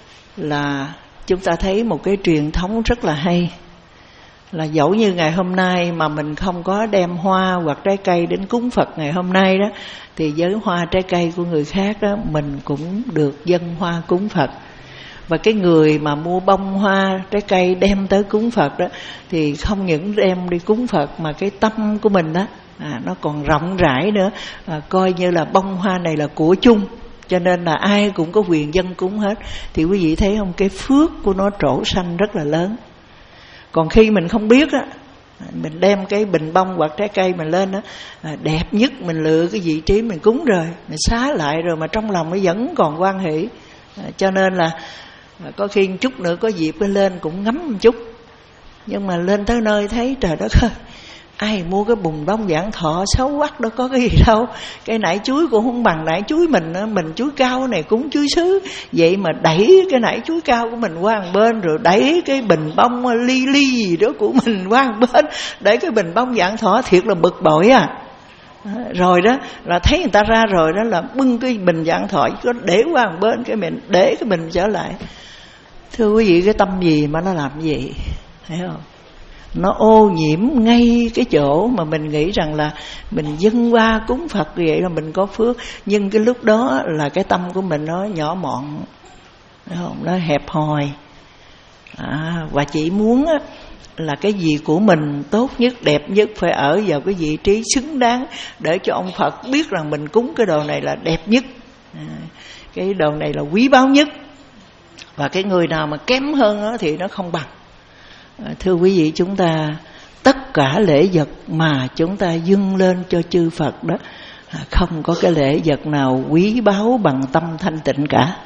là chúng ta thấy một cái truyền thống rất là hay, là dẫu như ngày hôm nay mà mình không có đem hoa hoặc trái cây đến cúng Phật ngày hôm nay đó, thì với hoa trái cây của người khác đó, mình cũng được dâng hoa cúng Phật. Và cái người mà mua bông hoa trái cây đem tới cúng Phật đó, thì không những đem đi cúng Phật mà cái tâm của mình đó à, nó còn rộng rãi nữa, à, coi như là bông hoa này là của chung, cho nên là ai cũng có quyền dâng cúng hết. Thì quý vị thấy không, cái phước của nó trổ sanh rất là lớn. Còn khi mình không biết á, mình đem cái bình bông hoặc trái cây mình lên đó, đẹp nhất mình lựa cái vị trí mình cúng rồi, mình xá lại rồi mà trong lòng nó vẫn còn hoan hỷ. Cho nên là có khi chút nữa có dịp lên cũng ngắm một chút. Nhưng mà lên tới nơi thấy trời đất ơi, ai mua cái bùn bông Vạn Thọ xấu quắc đâu có cái gì đâu. Cái nải chuối cũng không bằng nải chuối mình, mình chuối cao này cúng chuối sứ. Vậy mà đẩy cái nải chuối cao của mình qua một bên, rồi đẩy cái bình bông ly ly gì đó của mình qua một bên, để cái bình bông Vạn Thọ, thiệt là bực bội à. Rồi đó là thấy người ta ra rồi đó là bưng cái bình Vạn Thọ có để qua một bên, cái mình để cái bình trở lại. Thưa quý vị, cái tâm gì mà nó làm gì, thấy không? Nó ô nhiễm ngay cái chỗ mà mình nghĩ rằng là mình dâng qua cúng Phật vậy là mình có phước. Nhưng cái lúc đó là cái tâm của mình nó nhỏ mọn, không? Nó hẹp hòi à, và chỉ muốn là cái gì của mình tốt nhất, đẹp nhất phải ở vào cái vị trí xứng đáng để cho ông Phật biết rằng mình cúng cái đồ này là đẹp nhất, à, cái đồ này là quý báu nhất, và cái người nào mà kém hơn đó thì nó không bằng. À, thưa quý vị, chúng ta tất cả lễ vật mà chúng ta dâng lên cho chư Phật đó, à, không có cái lễ vật nào quý báu bằng tâm thanh tịnh cả.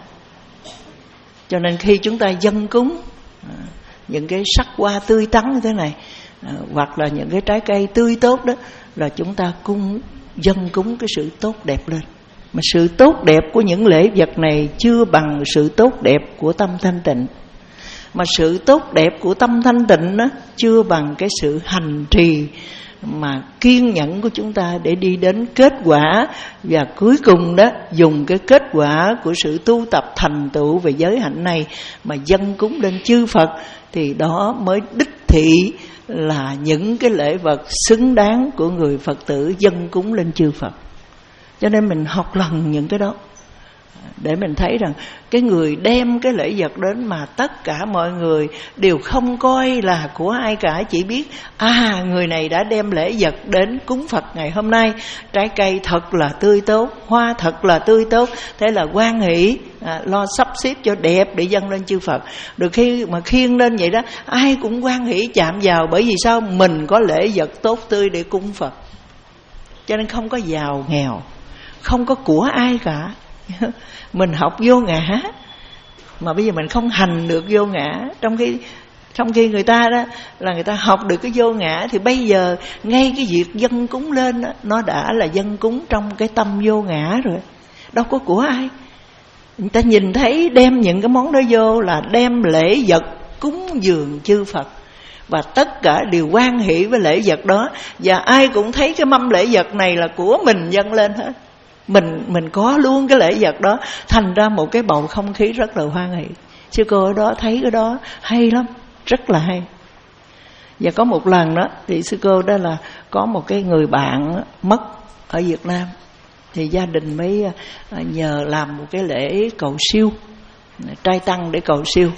Cho nên khi chúng ta dâng cúng à, những cái sắc hoa tươi tắn như thế này, à, hoặc là những cái trái cây tươi tốt đó, là chúng ta cung dâng cúng cái sự tốt đẹp lên. Mà sự tốt đẹp của những lễ vật này chưa bằng sự tốt đẹp của tâm thanh tịnh. Mà sự tốt đẹp của tâm thanh tịnh đó chưa bằng cái sự hành trì mà kiên nhẫn của chúng ta để đi đến kết quả. Và cuối cùng đó, dùng cái kết quả của sự tu tập thành tựu về giới hạnh này mà dâng cúng lên chư Phật, thì đó mới đích thị là những cái lễ vật xứng đáng của người Phật tử dâng cúng lên chư Phật. Cho nên mình học lần những cái đó để mình thấy rằng cái người đem cái lễ vật đến mà tất cả mọi người đều không coi là của ai cả, chỉ biết à người này đã đem lễ vật đến cúng Phật ngày hôm nay, trái cây thật là tươi tốt, hoa thật là tươi tốt, thế là hoan hỷ, à, lo sắp xếp cho đẹp để dâng lên chư Phật. Được khi mà khiêng lên vậy đó, ai cũng hoan hỷ chạm vào, bởi vì sao? Mình có lễ vật tốt tươi để cúng Phật. Cho nên không có giàu nghèo, không có của ai cả. Mình học vô ngã mà bây giờ mình không hành được vô ngã, trong khi trong khi người ta đó là người ta học được cái vô ngã, thì bây giờ ngay cái việc dâng cúng lên đó, nó đã là dâng cúng trong cái tâm vô ngã rồi, đâu có của ai. Người ta nhìn thấy đem những cái món đó vô là đem lễ vật cúng dường chư Phật, và tất cả đều hoan hỷ với lễ vật đó, và ai cũng thấy cái mâm lễ vật này là của mình dâng lên hết. Mình mình có luôn cái lễ vật đó, thành ra một cái bầu không khí rất là hoan hỷ. Sư cô ở đó thấy cái đó hay lắm, rất là hay. Và có một lần đó thì sư cô đó là có một cái người bạn mất ở Việt Nam, thì gia đình mới nhờ làm một cái lễ cầu siêu, trai tăng để cầu siêu.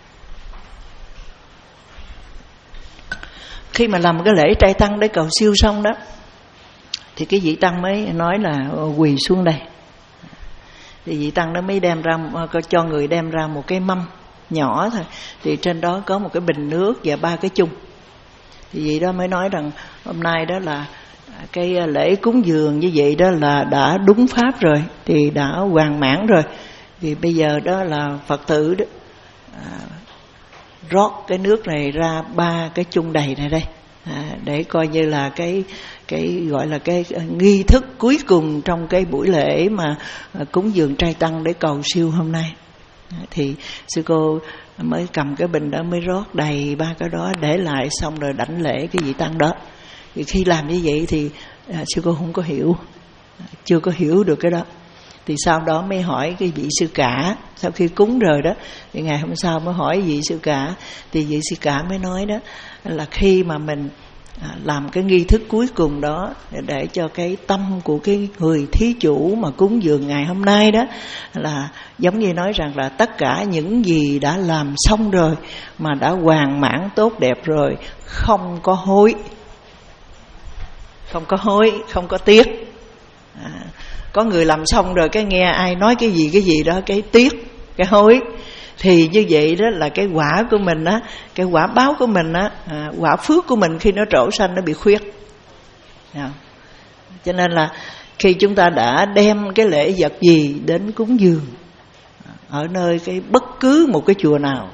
Khi mà làm cái lễ trai tăng để cầu siêu xong đó, thì cái vị tăng mới nói là quỳ xuống đây. Thì vị tăng đó mới đem ra, cho người đem ra một cái mâm nhỏ thôi, thì trên đó có một cái bình nước và ba cái chung. Thì vị đó mới nói rằng hôm nay đó là cái lễ cúng dường như vậy đó là đã đúng pháp rồi, thì đã hoàn mãn rồi. Thì bây giờ đó là Phật tử đó, à, rót cái nước này ra ba cái chung đầy này đây, à, để coi như là cái cái gọi là cái nghi thức cuối cùng trong cái buổi lễ mà cúng dường trai tăng để cầu siêu hôm nay. À, thì sư cô mới cầm cái bình đó mới rót đầy ba cái đó để lại, xong rồi đảnh lễ cái vị tăng đó. Thì khi làm như vậy thì à, sư cô không có hiểu, chưa có hiểu được cái đó. Thì sau đó mới hỏi cái vị sư cả, sau khi cúng rồi đó, thì ngày hôm sau mới hỏi vị sư cả, thì vị sư cả mới nói đó là khi mà mình à, làm cái nghi thức cuối cùng đó để cho cái tâm của cái người thí chủ mà cúng dường ngày hôm nay đó, là giống như nói rằng là tất cả những gì đã làm xong rồi, mà đã hoàn mãn tốt đẹp rồi, không có hối, không có hối, không có tiếc. À, có người làm xong rồi cái nghe ai nói cái gì cái gì đó cái tiếc, cái hối, thì như vậy đó là cái quả của mình á, cái quả báo của mình á, à, quả phước của mình khi nó trổ sanh nó bị khuyết. À, cho nên là khi chúng ta đã đem cái lễ vật gì đến cúng dường ở nơi cái bất cứ một cái chùa nào,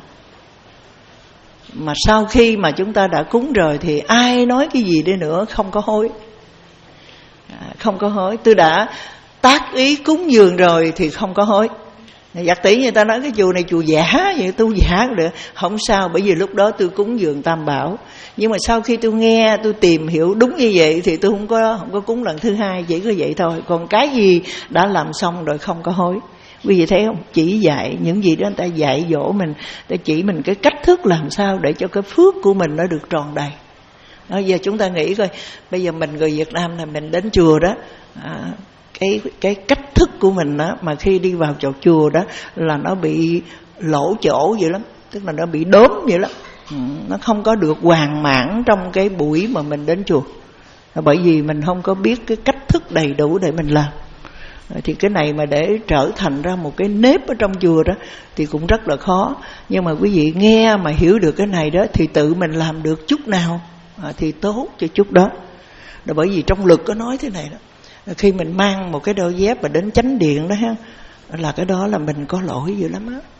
mà sau khi mà chúng ta đã cúng rồi thì ai nói cái gì đi nữa không có hối, à, không có hối. Tôi đã tác ý cúng dường rồi thì không có hối. Giặc tỷ người ta nói cái chùa này chùa giả, vậy tu giả cũng được, không sao, bởi vì lúc đó tôi cúng dường Tam Bảo. Nhưng mà sau khi tôi nghe, tôi tìm hiểu đúng như vậy thì tôi không có không có cúng lần thứ hai, chỉ có vậy thôi. Còn cái gì đã làm xong rồi không có hối. Quý vị thấy không? Chỉ dạy những gì đó, người ta dạy dỗ mình, để chỉ mình cái cách thức làm sao để cho cái phước của mình nó được tròn đầy. Đó, giờ chúng ta nghĩ coi, bây giờ mình người Việt Nam là mình đến chùa đó, à, cái cái cách thức của mình đó, mà khi đi vào chỗ chùa đó là nó bị lỗ chỗ vậy lắm, tức là nó bị đốm vậy lắm. nó không có được hoàn mãn trong cái buổi mà mình đến chùa, bởi vì mình không có biết cái cách thức đầy đủ để mình làm. Thì cái này mà để trở thành ra một cái nếp ở trong chùa đó thì cũng rất là khó. Nhưng mà quý vị nghe mà hiểu được cái này đó thì tự mình làm được chút nào à, thì tốt cho chút đó. Đó. Bởi vì trong luật có nói thế này đó, khi mình mang một cái đôi dép mà đến chánh điện đó ha, là cái đó là mình có lỗi dữ lắm á.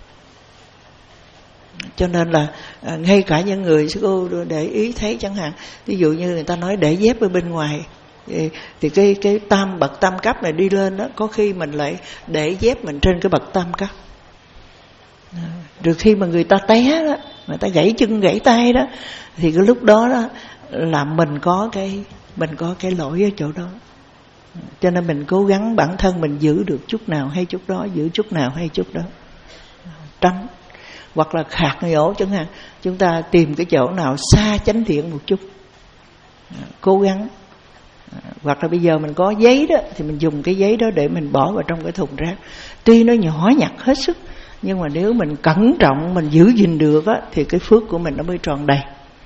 Cho nên là à, ngay cả những người sư cô để ý thấy chẳng hạn, ví dụ như người ta nói để dép ở bên ngoài thì cái cái tam bậc tam cấp này đi lên đó, có khi mình lại để dép mình trên cái bậc tam cấp. Rồi khi mà người ta té đó, người ta gãy chân gãy tay đó, thì cái lúc đó đó là mình có cái mình có cái lỗi ở chỗ đó. Cho nên mình cố gắng bản thân mình giữ được chút nào hay chút đó, giữ chút nào hay chút đó, tránh. Hoặc là khạc nhổ chẳng hạn, chúng ta tìm cái chỗ nào xa chánh điện một chút, cố gắng. Hoặc là bây giờ mình có giấy đó thì mình dùng cái giấy đó để mình bỏ vào trong cái thùng rác. Tuy nó nhỏ nhặt hết sức, nhưng mà nếu mình cẩn trọng, mình giữ gìn được á, thì cái phước của mình nó mới tròn đầy.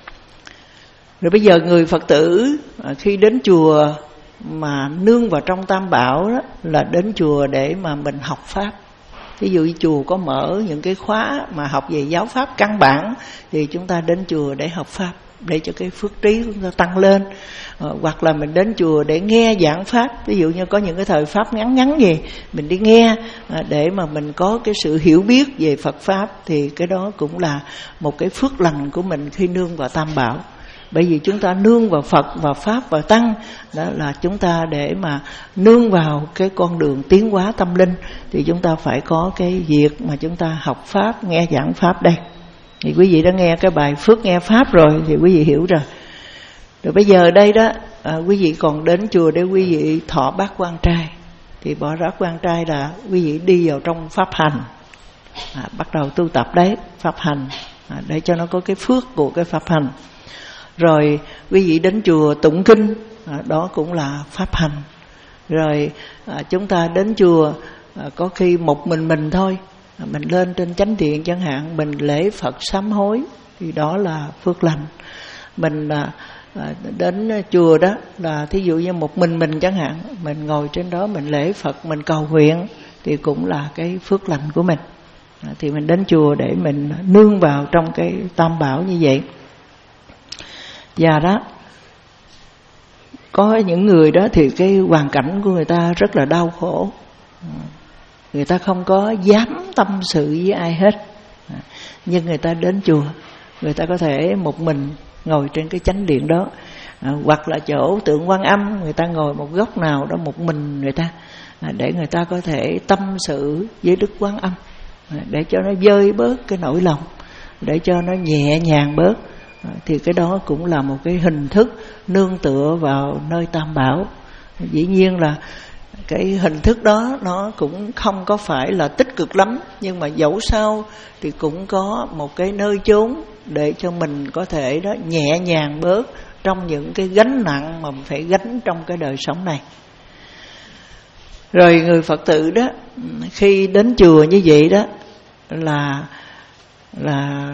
Rồi bây giờ người Phật tử khi đến chùa mà nương vào trong Tam Bảo đó, là đến chùa để mà mình học Pháp. Ví dụ như chùa có mở những cái khóa mà học về giáo Pháp căn bản, thì chúng ta đến chùa để học Pháp, để cho cái phước trí của chúng ta tăng lên. Ờ, hoặc là mình đến chùa để nghe giảng Pháp. Ví dụ như có những cái thời Pháp ngắn ngắn gì, mình đi nghe à, để mà mình có cái sự hiểu biết về Phật Pháp. Thì cái đó cũng là một cái phước lành của mình khi nương vào Tam Bảo. Bởi vì chúng ta nương vào Phật, vào Pháp, vào Tăng, đó là chúng ta để mà nương vào cái con đường tiến hóa tâm linh, thì chúng ta phải có cái việc mà chúng ta học Pháp, nghe giảng Pháp đây. Thì quý vị đã nghe cái bài Phước Nghe Pháp rồi thì quý vị hiểu rồi. Rồi bây giờ đây đó, à, quý vị còn đến chùa để quý vị thọ bát quan trai. Thì bỏ bát quan trai là quý vị đi vào trong Pháp hành, à, bắt đầu tu tập đấy, Pháp hành, à, để cho nó có cái phước của cái Pháp hành. Rồi quý vị đến chùa tụng kinh, à, đó cũng là Pháp hành. Rồi à, chúng ta đến chùa à, có khi một mình mình thôi, à, mình lên trên chánh điện chẳng hạn, mình lễ Phật sám hối, thì đó là phước lành. Mình à, à, đến chùa đó là thí dụ như một mình mình chẳng hạn, mình ngồi trên đó mình lễ Phật, mình cầu nguyện, thì cũng là cái phước lành của mình. À, thì mình đến chùa để mình nương vào trong cái Tam Bảo như vậy. Và đó, có những người đó thì cái hoàn cảnh của người ta rất là đau khổ, người ta không có dám tâm sự với ai hết, nhưng người ta đến chùa, người ta có thể một mình ngồi trên cái chánh điện đó, à, hoặc là chỗ tượng Quan Âm, người ta ngồi một góc nào đó một mình người ta, à, để người ta có thể tâm sự với Đức Quan Âm, à, để cho nó vơi bớt cái nỗi lòng, để cho nó nhẹ nhàng bớt. Thì cái đó cũng là một cái hình thức nương tựa vào nơi Tam Bảo. Dĩ nhiên là cái hình thức đó nó cũng không có phải là tích cực lắm, nhưng mà dẫu sao thì cũng có một cái nơi chốn để cho mình có thể đó nhẹ nhàng bớt trong những cái gánh nặng mà mình phải gánh trong cái đời sống này. Rồi người Phật tử đó khi đến chùa như vậy đó là là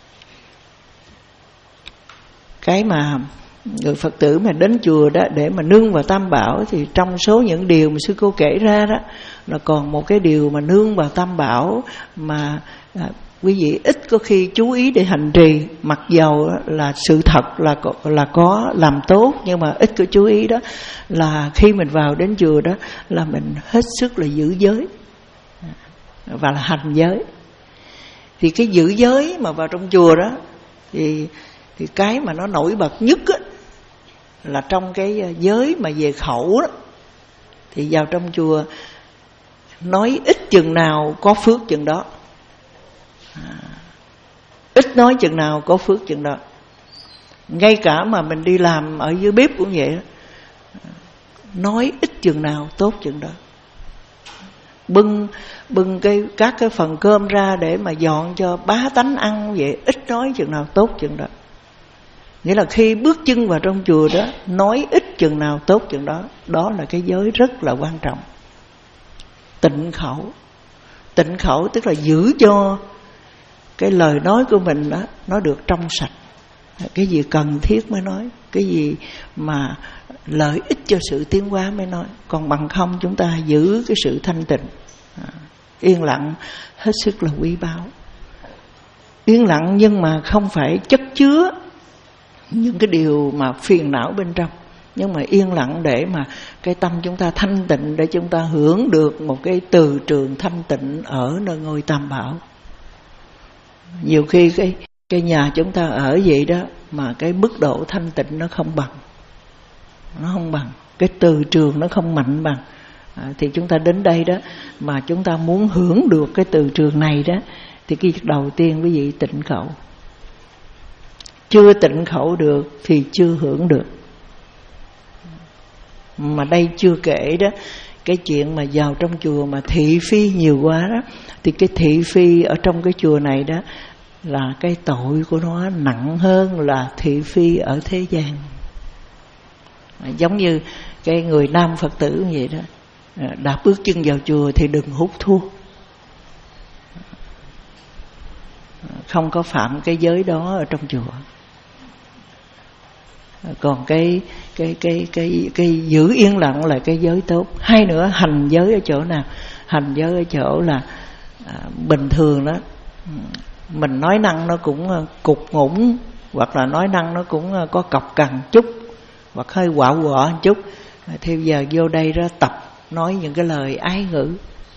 cái mà người Phật tử mà đến chùa đó để mà nương vào Tam Bảo, thì trong số những điều mà sư cô kể ra đó là còn một cái điều mà nương vào Tam Bảo mà à, quý vị ít có khi chú ý để hành trì, mặc dầu là sự thật là có, là có làm tốt, nhưng mà ít có chú ý, đó là khi mình vào đến chùa đó là mình hết sức là giữ giới và là hành giới. Thì cái giữ giới mà vào trong chùa đó thì thì cái mà nó nổi bật nhất á, là trong cái giới mà về khẩu đó, thì vào trong chùa nói ít chừng nào có phước chừng đó, à, ít nói chừng nào có phước chừng đó. Ngay cả mà mình đi làm ở dưới bếp cũng vậy đó, nói ít chừng nào tốt chừng đó. Bưng bưng cái các cái phần cơm ra để mà dọn cho bá tánh ăn vậy, ít nói chừng nào tốt chừng đó. Nghĩa là khi bước chân vào trong chùa đó, nói ít chừng nào tốt chừng đó. Đó là cái giới rất là quan trọng. Tịnh khẩu. Tịnh khẩu tức là giữ cho cái lời nói của mình đó nó được trong sạch. Cái gì cần thiết mới nói, cái gì mà lợi ích cho sự tiến hóa mới nói. Còn bằng không chúng ta giữ cái sự thanh tịnh, yên lặng hết sức là quý báu. Yên lặng nhưng mà không phải chất chứa những cái điều mà phiền não bên trong, nhưng mà yên lặng để mà cái tâm chúng ta thanh tịnh, để chúng ta hưởng được một cái từ trường thanh tịnh ở nơi ngôi Tam Bảo. Nhiều khi cái cái nhà chúng ta ở vậy đó mà cái mức độ thanh tịnh nó không bằng, nó không bằng, cái từ trường nó không mạnh bằng. À, thì chúng ta đến đây đó mà chúng ta muốn hưởng được cái từ trường này đó, thì cái việc đầu tiên quý vị tịnh khẩu. Chưa tịnh khẩu được thì chưa hưởng được. Mà đây chưa kể đó cái chuyện mà vào trong chùa mà thị phi nhiều quá đó, thì cái thị phi ở trong cái chùa này đó là cái tội của nó nặng hơn là thị phi ở thế gian. Giống như cái người nam Phật tử như vậy đó, đạp bước chân vào chùa thì đừng hút thuốc, không có phạm cái giới đó ở trong chùa. Còn cái cái cái cái cái giữ yên lặng là cái giới tốt. Hai nữa, hành giới ở chỗ nào? Hành giới ở chỗ là à, bình thường đó mình nói năng nó cũng cục ngủng, hoặc là nói năng nó cũng có cọc cằn chút, hoặc hơi quạo quọ một chút. Thì giờ vô đây đó tập nói những cái lời ái ngữ,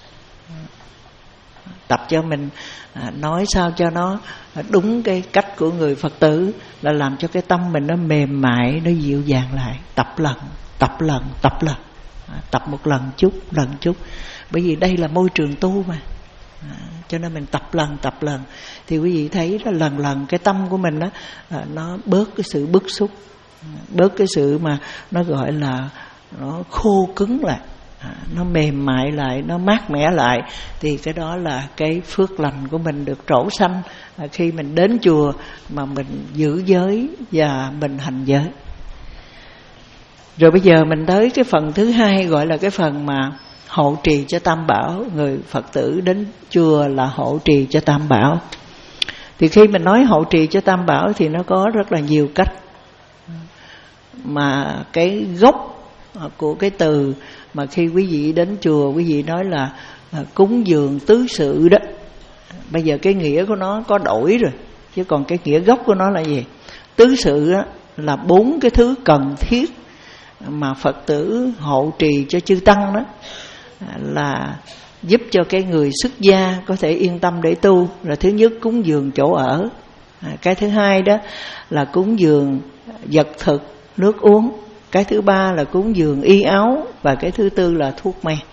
tập cho mình à, nói sao cho nó đúng cái cách của người Phật tử, là làm cho cái tâm mình nó mềm mại, nó dịu dàng lại. Tập lần, tập lần, tập lần, à, tập một lần chút, lần chút. Bởi vì đây là môi trường tu mà, à, cho nên mình tập lần, tập lần. Thì quý vị thấy đó, lần lần cái tâm của mình đó, à, nó bớt cái sự bức xúc, bớt cái sự mà nó gọi là nó khô cứng lại, à, nó mềm mại lại, nó mát mẻ lại. Thì cái đó là cái phước lành của mình được trổ sanh à, khi mình đến chùa mà mình giữ giới và mình hành giới. Rồi bây giờ mình tới cái phần thứ hai, gọi là cái phần mà hộ trì cho Tam Bảo. Người Phật tử đến chùa là hộ trì cho Tam Bảo. Thì khi mình nói hộ trì cho Tam Bảo thì nó có rất là nhiều cách. Mà cái gốc của cái từ mà khi quý vị đến chùa quý vị nói là cúng dường tứ sự đó, bây giờ cái nghĩa của nó có đổi rồi, chứ còn cái nghĩa gốc của nó là gì? Tứ sự đó là bốn cái thứ cần thiết mà Phật tử hộ trì cho chư tăng đó, là giúp cho cái người xuất gia có thể yên tâm để tu. Là thứ nhất cúng dường chỗ ở, cái thứ hai đó là cúng dường vật thực nước uống, cái thứ ba là cúng dường y áo, và cái thứ tư là thuốc men.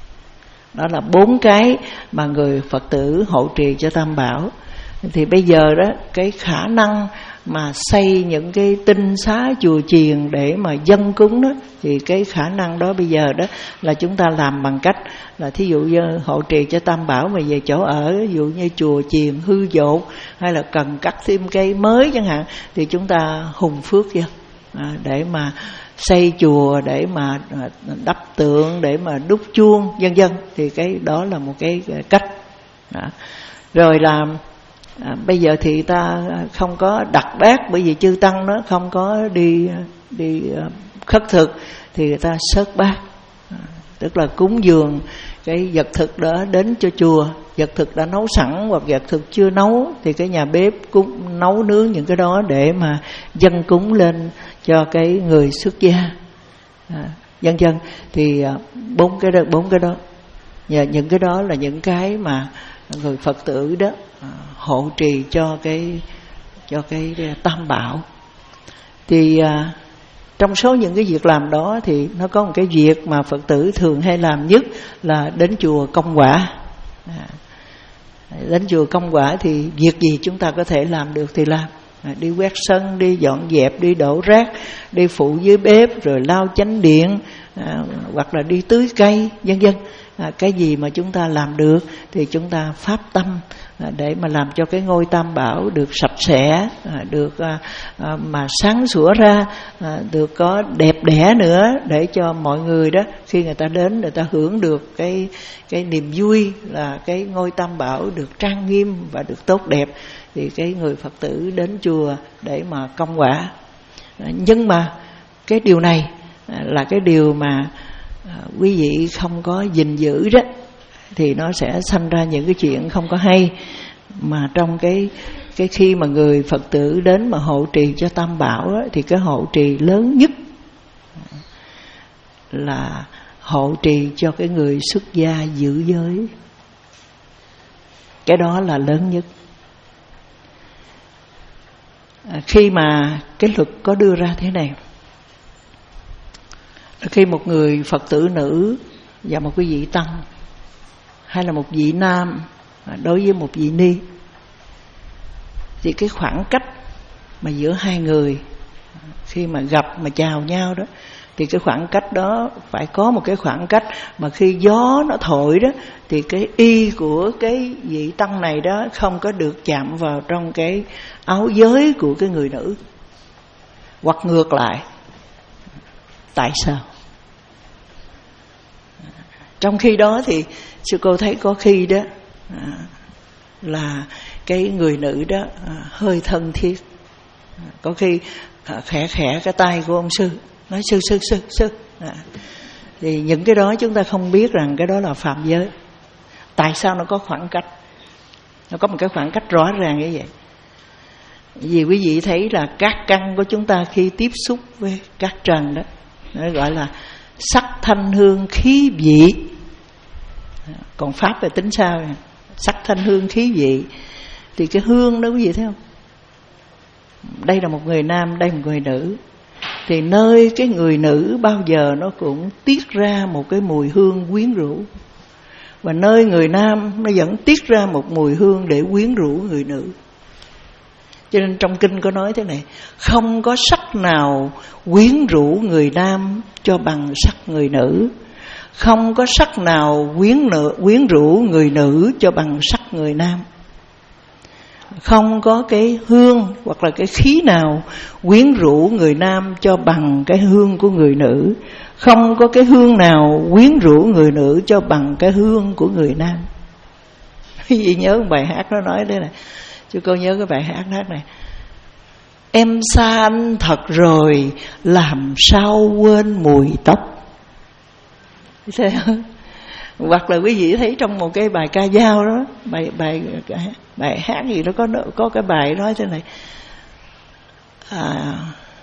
Đó là bốn cái mà người Phật tử hộ trì cho Tam Bảo. Thì bây giờ đó cái khả năng mà xây những cái tinh xá chùa chiền để mà dâng cúng đó, thì cái khả năng đó bây giờ đó là chúng ta làm bằng cách là thí dụ như hộ trì cho Tam Bảo mà về chỗ ở, ví dụ như chùa chiền hư dột hay là cần cắt thêm cây mới chẳng hạn, thì chúng ta hùng phước vô à, để mà xây chùa, để mà đắp tượng, để mà đúc chuông vân vân. Thì cái đó là một cái cách đó. Rồi là à, bây giờ thì ta không có đặt bát, bởi vì chư tăng nó không có đi đi khất thực, thì người ta sớt bát, à, tức là cúng dường cái vật thực đó đến cho chùa. Vật thực đã nấu sẵn hoặc vật thực chưa nấu thì cái nhà bếp cũng nấu nướng những cái đó để mà dâng cúng lên cho cái người xuất gia, à, vân vân. Thì bốn cái đó, bốn cái đó, và những cái đó là những cái mà người Phật tử đó à, hộ trì cho cái cho cái Tam Bảo. Thì à, trong số những cái việc làm đó thì nó có một cái việc mà Phật tử thường hay làm nhất là đến chùa công quả. À, đến chùa công quả thì việc gì chúng ta có thể làm được thì làm. À, đi quét sân, đi dọn dẹp, đi đổ rác, đi phụ dưới bếp, rồi lau chánh điện, à, hoặc là đi tưới cây, vân vân. À, cái gì mà chúng ta làm được thì chúng ta pháp tâm để mà làm cho cái ngôi Tam Bảo được sạch sẽ, được mà sáng sủa ra, được có đẹp đẽ nữa, để cho mọi người đó khi người ta đến người ta hưởng được cái cái niềm vui là cái ngôi Tam Bảo được trang nghiêm và được tốt đẹp. Thì cái người Phật tử đến chùa để mà công quả. Nhưng mà cái điều này là cái điều mà quý vị không có gìn giữ đó, thì nó sẽ sanh ra những cái chuyện không có hay. Mà trong cái cái khi mà người Phật tử đến mà hộ trì cho Tam Bảo đó, thì cái hộ trì lớn nhất là hộ trì cho cái người xuất gia giữ giới. Cái đó là lớn nhất. À, khi mà cái luật có đưa ra thế này, khi một người Phật tử nữ và một cái vị tăng, hay là một vị nam đối với một vị ni, thì cái khoảng cách mà giữa hai người khi mà gặp mà chào nhau đó, thì cái khoảng cách đó phải có một cái khoảng cách mà khi gió nó thổi đó, thì cái y của cái vị tăng này đó không có được chạm vào trong cái áo giới của cái người nữ, hoặc ngược lại. Tại sao? Trong khi đó thì sư cô thấy có khi đó à, là cái người nữ đó à, hơi thân thiết, à, có khi à, khẽ khẽ cái tay của ông sư, nói sư sư sư sư à, thì những cái đó chúng ta không biết rằng cái đó là phạm giới. Tại sao nó có khoảng cách? Nó có một cái khoảng cách rõ ràng như vậy. Vì quý vị thấy là các căn của chúng ta khi tiếp xúc với các trần đó, nó gọi là sắc thanh hương khí vị. Còn pháp về tính sao này? Sắc thanh hương khí vị. Thì cái hương đó quý vị thấy không? Đây là một người nam, đây là một người nữ. Thì nơi cái người nữ bao giờ nó cũng tiết ra một cái mùi hương quyến rũ, và nơi người nam nó vẫn tiết ra một mùi hương để quyến rũ người nữ. Cho nên trong kinh có nói thế này: không có sắc nào quyến rũ người nam cho bằng sắc người nữ, không có sắc nào quyến, nữ, quyến rũ người nữ cho bằng sắc người nam. Không có cái hương hoặc là cái khí nào quyến rũ người nam cho bằng cái hương của người nữ, không có cái hương nào quyến rũ người nữ cho bằng cái hương của người nam. Quý vị nhớ một bài hát nó nói thế này, chứ cô nhớ cái bài hát hát này: em xa anh thật rồi, làm sao quên mùi tóc. Thấy không? Hoặc là quý vị thấy trong một cái bài ca dao đó, bài bài bài hát gì nó có có cái bài nói thế này: à,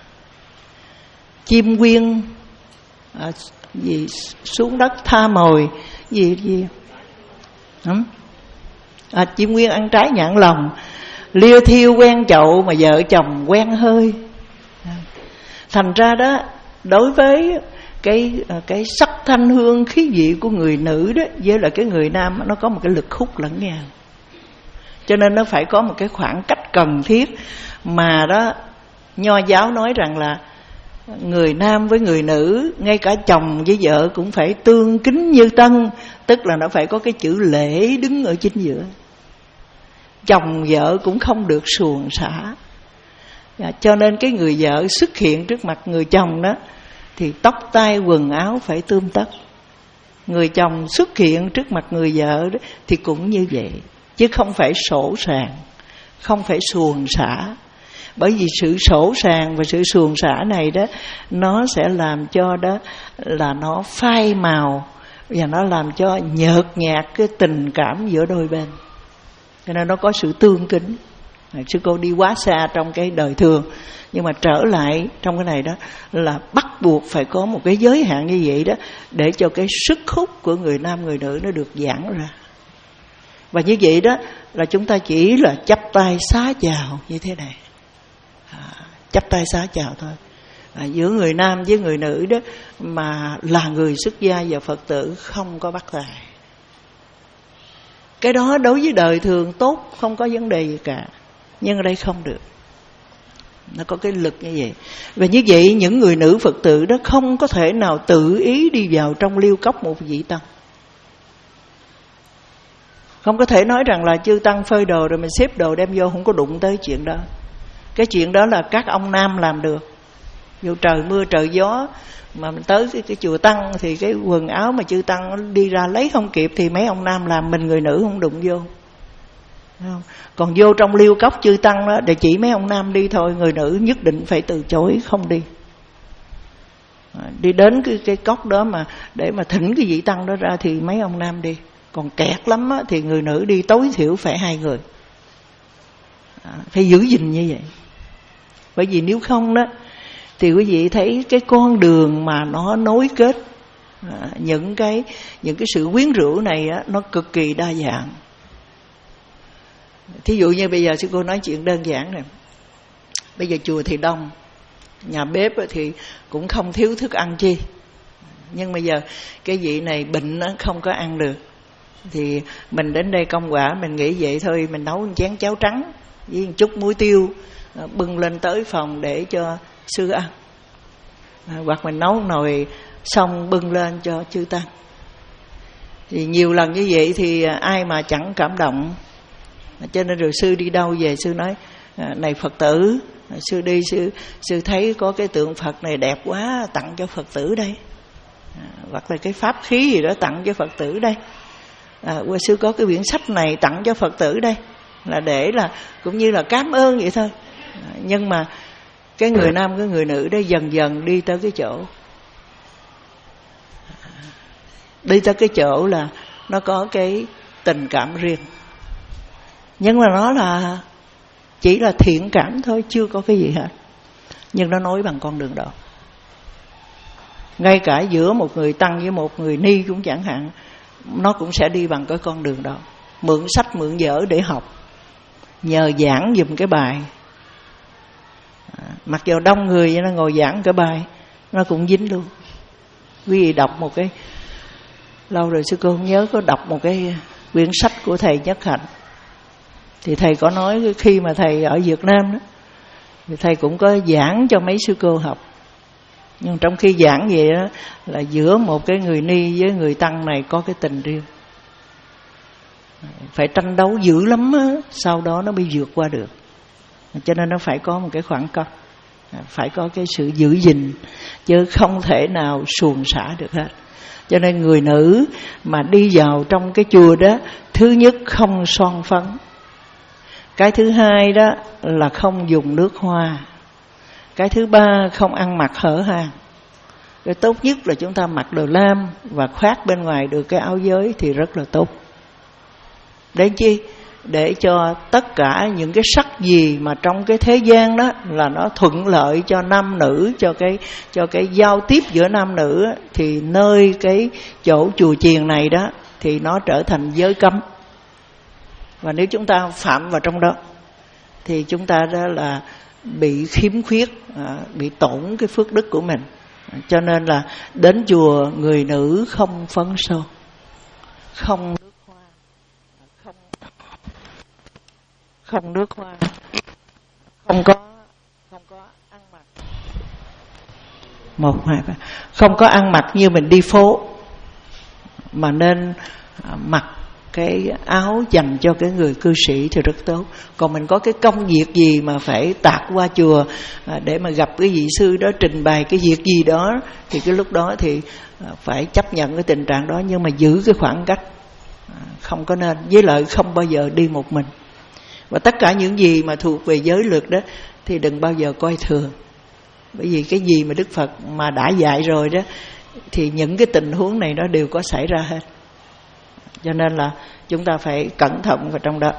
chim quyên à, gì xuống đất tha mồi gì gì không? À, chim quyên ăn trái nhãn lòng, liêu thiêu quen chậu mà vợ chồng quen hơi. Thành ra đó, đối với cái cái sắc thanh hương khí vị của người nữ đó với lại cái người nam, nó có một cái lực hút lẫn nhau, cho nên nó phải có một cái khoảng cách cần thiết. Mà đó, Nho giáo nói rằng là người nam với người nữ, ngay cả chồng với vợ cũng phải tương kính như tân, tức là nó phải có cái chữ lễ đứng ở chính giữa. Chồng vợ cũng không được xuồng xả. Cho nên cái người vợ xuất hiện trước mặt người chồng đó thì tóc tai quần áo phải tươm tất. Người chồng xuất hiện trước mặt người vợ đó thì cũng như vậy, chứ không phải sổ sàng, không phải xuồng xả. Bởi vì sự sổ sàng và sự xuồng xả này đó, nó sẽ làm cho đó là nó phai màu, và nó làm cho nhợt nhạt cái tình cảm giữa đôi bên. Cho nên nó có sự tương kính. Sư cô đi quá xa trong cái đời thường, nhưng mà trở lại trong cái này đó là bắt buộc phải có một cái giới hạn như vậy đó, để cho cái sức hút của người nam người nữ nó được giãn ra. Và như vậy đó là chúng ta chỉ là chắp tay xá chào như thế này, à, chắp tay xá chào thôi. À, giữa người nam với người nữ đó mà là người xuất gia và Phật tử không có bắt tay. Cái đó đối với đời thường tốt, không có vấn đề gì cả. Nhưng ở đây không được, nó có cái lực như vậy. Và như vậy những người nữ Phật tử đó không có thể nào tự ý đi vào trong liêu cốc một vị tăng, Không có thể nói rằng là chư tăng phơi đồ rồi mình xếp đồ đem vô, không có đụng tới chuyện đó. Cái chuyện đó là các ông nam làm được. Dù trời mưa trời gió mà mình tới cái, cái chùa tăng thì cái quần áo mà chư tăng đi ra lấy không kịp thì mấy ông nam làm, mình người nữ không đụng vô. Không? Còn vô trong liêu cốc chư tăng đó để chỉ mấy ông nam đi thôi, người nữ nhất định phải từ chối không đi. Đi đến cái, cái cốc đó mà để mà thỉnh cái vị tăng đó ra thì mấy ông nam đi. Còn kẹt lắm á, thì người nữ đi tối thiểu phải hai người. À, phải giữ gìn như vậy. Bởi vì nếu không đó thì quý vị thấy cái con đường mà nó nối kết à, những cái những cái sự quyến rũ này á, nó cực kỳ đa dạng. Thí dụ như bây giờ sư cô nói chuyện đơn giản này. Bây giờ chùa thì đông, nhà bếp thì cũng không thiếu thức ăn chi. Nhưng bây giờ cái vị này bệnh không có ăn được, thì mình đến đây công quả, mình nghĩ vậy thôi, mình nấu một chén cháo trắng với một chút muối tiêu, bưng lên tới phòng để cho sư ăn. À, hoặc mình nấu nồi xong bưng lên cho chư tăng. Thì nhiều lần như vậy thì ai mà chẳng cảm động. Cho nên rồi sư đi đâu về sư nói, này Phật tử, sư đi sư sư thấy có cái tượng Phật này đẹp quá, tặng cho Phật tử đây. À, hoặc là cái pháp khí gì đó tặng cho Phật tử đây. À, sư có cái quyển sách này tặng cho Phật tử đây, là để là cũng như là cảm ơn vậy thôi. À, nhưng mà cái người nam cái người nữ đó dần dần đi tới cái chỗ đi tới cái chỗ là nó có cái tình cảm riêng, nhưng mà nó là chỉ là thiện cảm thôi, chưa có cái gì hết. Nhưng nó nối bằng con đường đó. Ngay cả giữa một người tăng với một người ni cũng chẳng hạn, nó cũng sẽ đi bằng cái con đường đó. Mượn sách mượn vở để học, nhờ giảng giùm cái bài. À, mặc dù đông người nó ngồi giảng cái bài, nó cũng dính luôn. Quý vị đọc một cái, lâu rồi sư cô không nhớ, có đọc một cái quyển sách của thầy Nhất Hạnh. Thì thầy có nói khi mà thầy ở Việt Nam đó, thì thầy cũng có giảng cho mấy sư cô học. Nhưng trong khi giảng vậy đó, là giữa một cái người ni với người tăng này có cái tình riêng, phải tranh đấu dữ lắm á, sau đó nó mới vượt qua được. Cho nên nó phải có một cái khoảng cách, phải có cái sự giữ gìn, chứ không thể nào suồng xả được hết. Cho nên người nữ mà đi vào trong cái chùa đó, thứ nhất không son phấn, cái thứ hai đó là không dùng nước hoa, cái thứ ba không ăn mặc hở hang. Cái tốt nhất là chúng ta mặc đồ lam và khoác bên ngoài được cái áo giới thì rất là tốt. Để chi? Để cho tất cả những cái sắc gì mà trong cái thế gian đó là nó thuận lợi cho nam nữ, cho cái cho cái giao tiếp giữa nam nữ, thì nơi cái chỗ chùa chiền này đó thì nó trở thành giới cấm. Và nếu chúng ta phạm vào trong đó thì chúng ta đó là bị khiếm khuyết, bị tổn cái phước đức của mình. Cho nên là đến chùa người nữ không phấn son, không nước hoa, không không nước hoa, không có không có ăn mặc một hai ba, không có ăn mặc như mình đi phố, mà nên mặc cái áo dành cho cái người cư sĩ thì rất tốt. Còn mình có cái công việc gì mà phải tạt qua chùa để mà gặp cái vị sư đó trình bày cái việc gì đó, thì cái lúc đó thì phải chấp nhận cái tình trạng đó, nhưng mà giữ cái khoảng cách, không có nên. Với lại không bao giờ đi một mình. Và tất cả những gì mà thuộc về giới luật đó thì đừng bao giờ coi thường. Bởi vì cái gì mà Đức Phật mà đã dạy rồi đó, thì những cái tình huống này nó đều có xảy ra hết. Cho nên là chúng ta phải cẩn thận vào trong đó.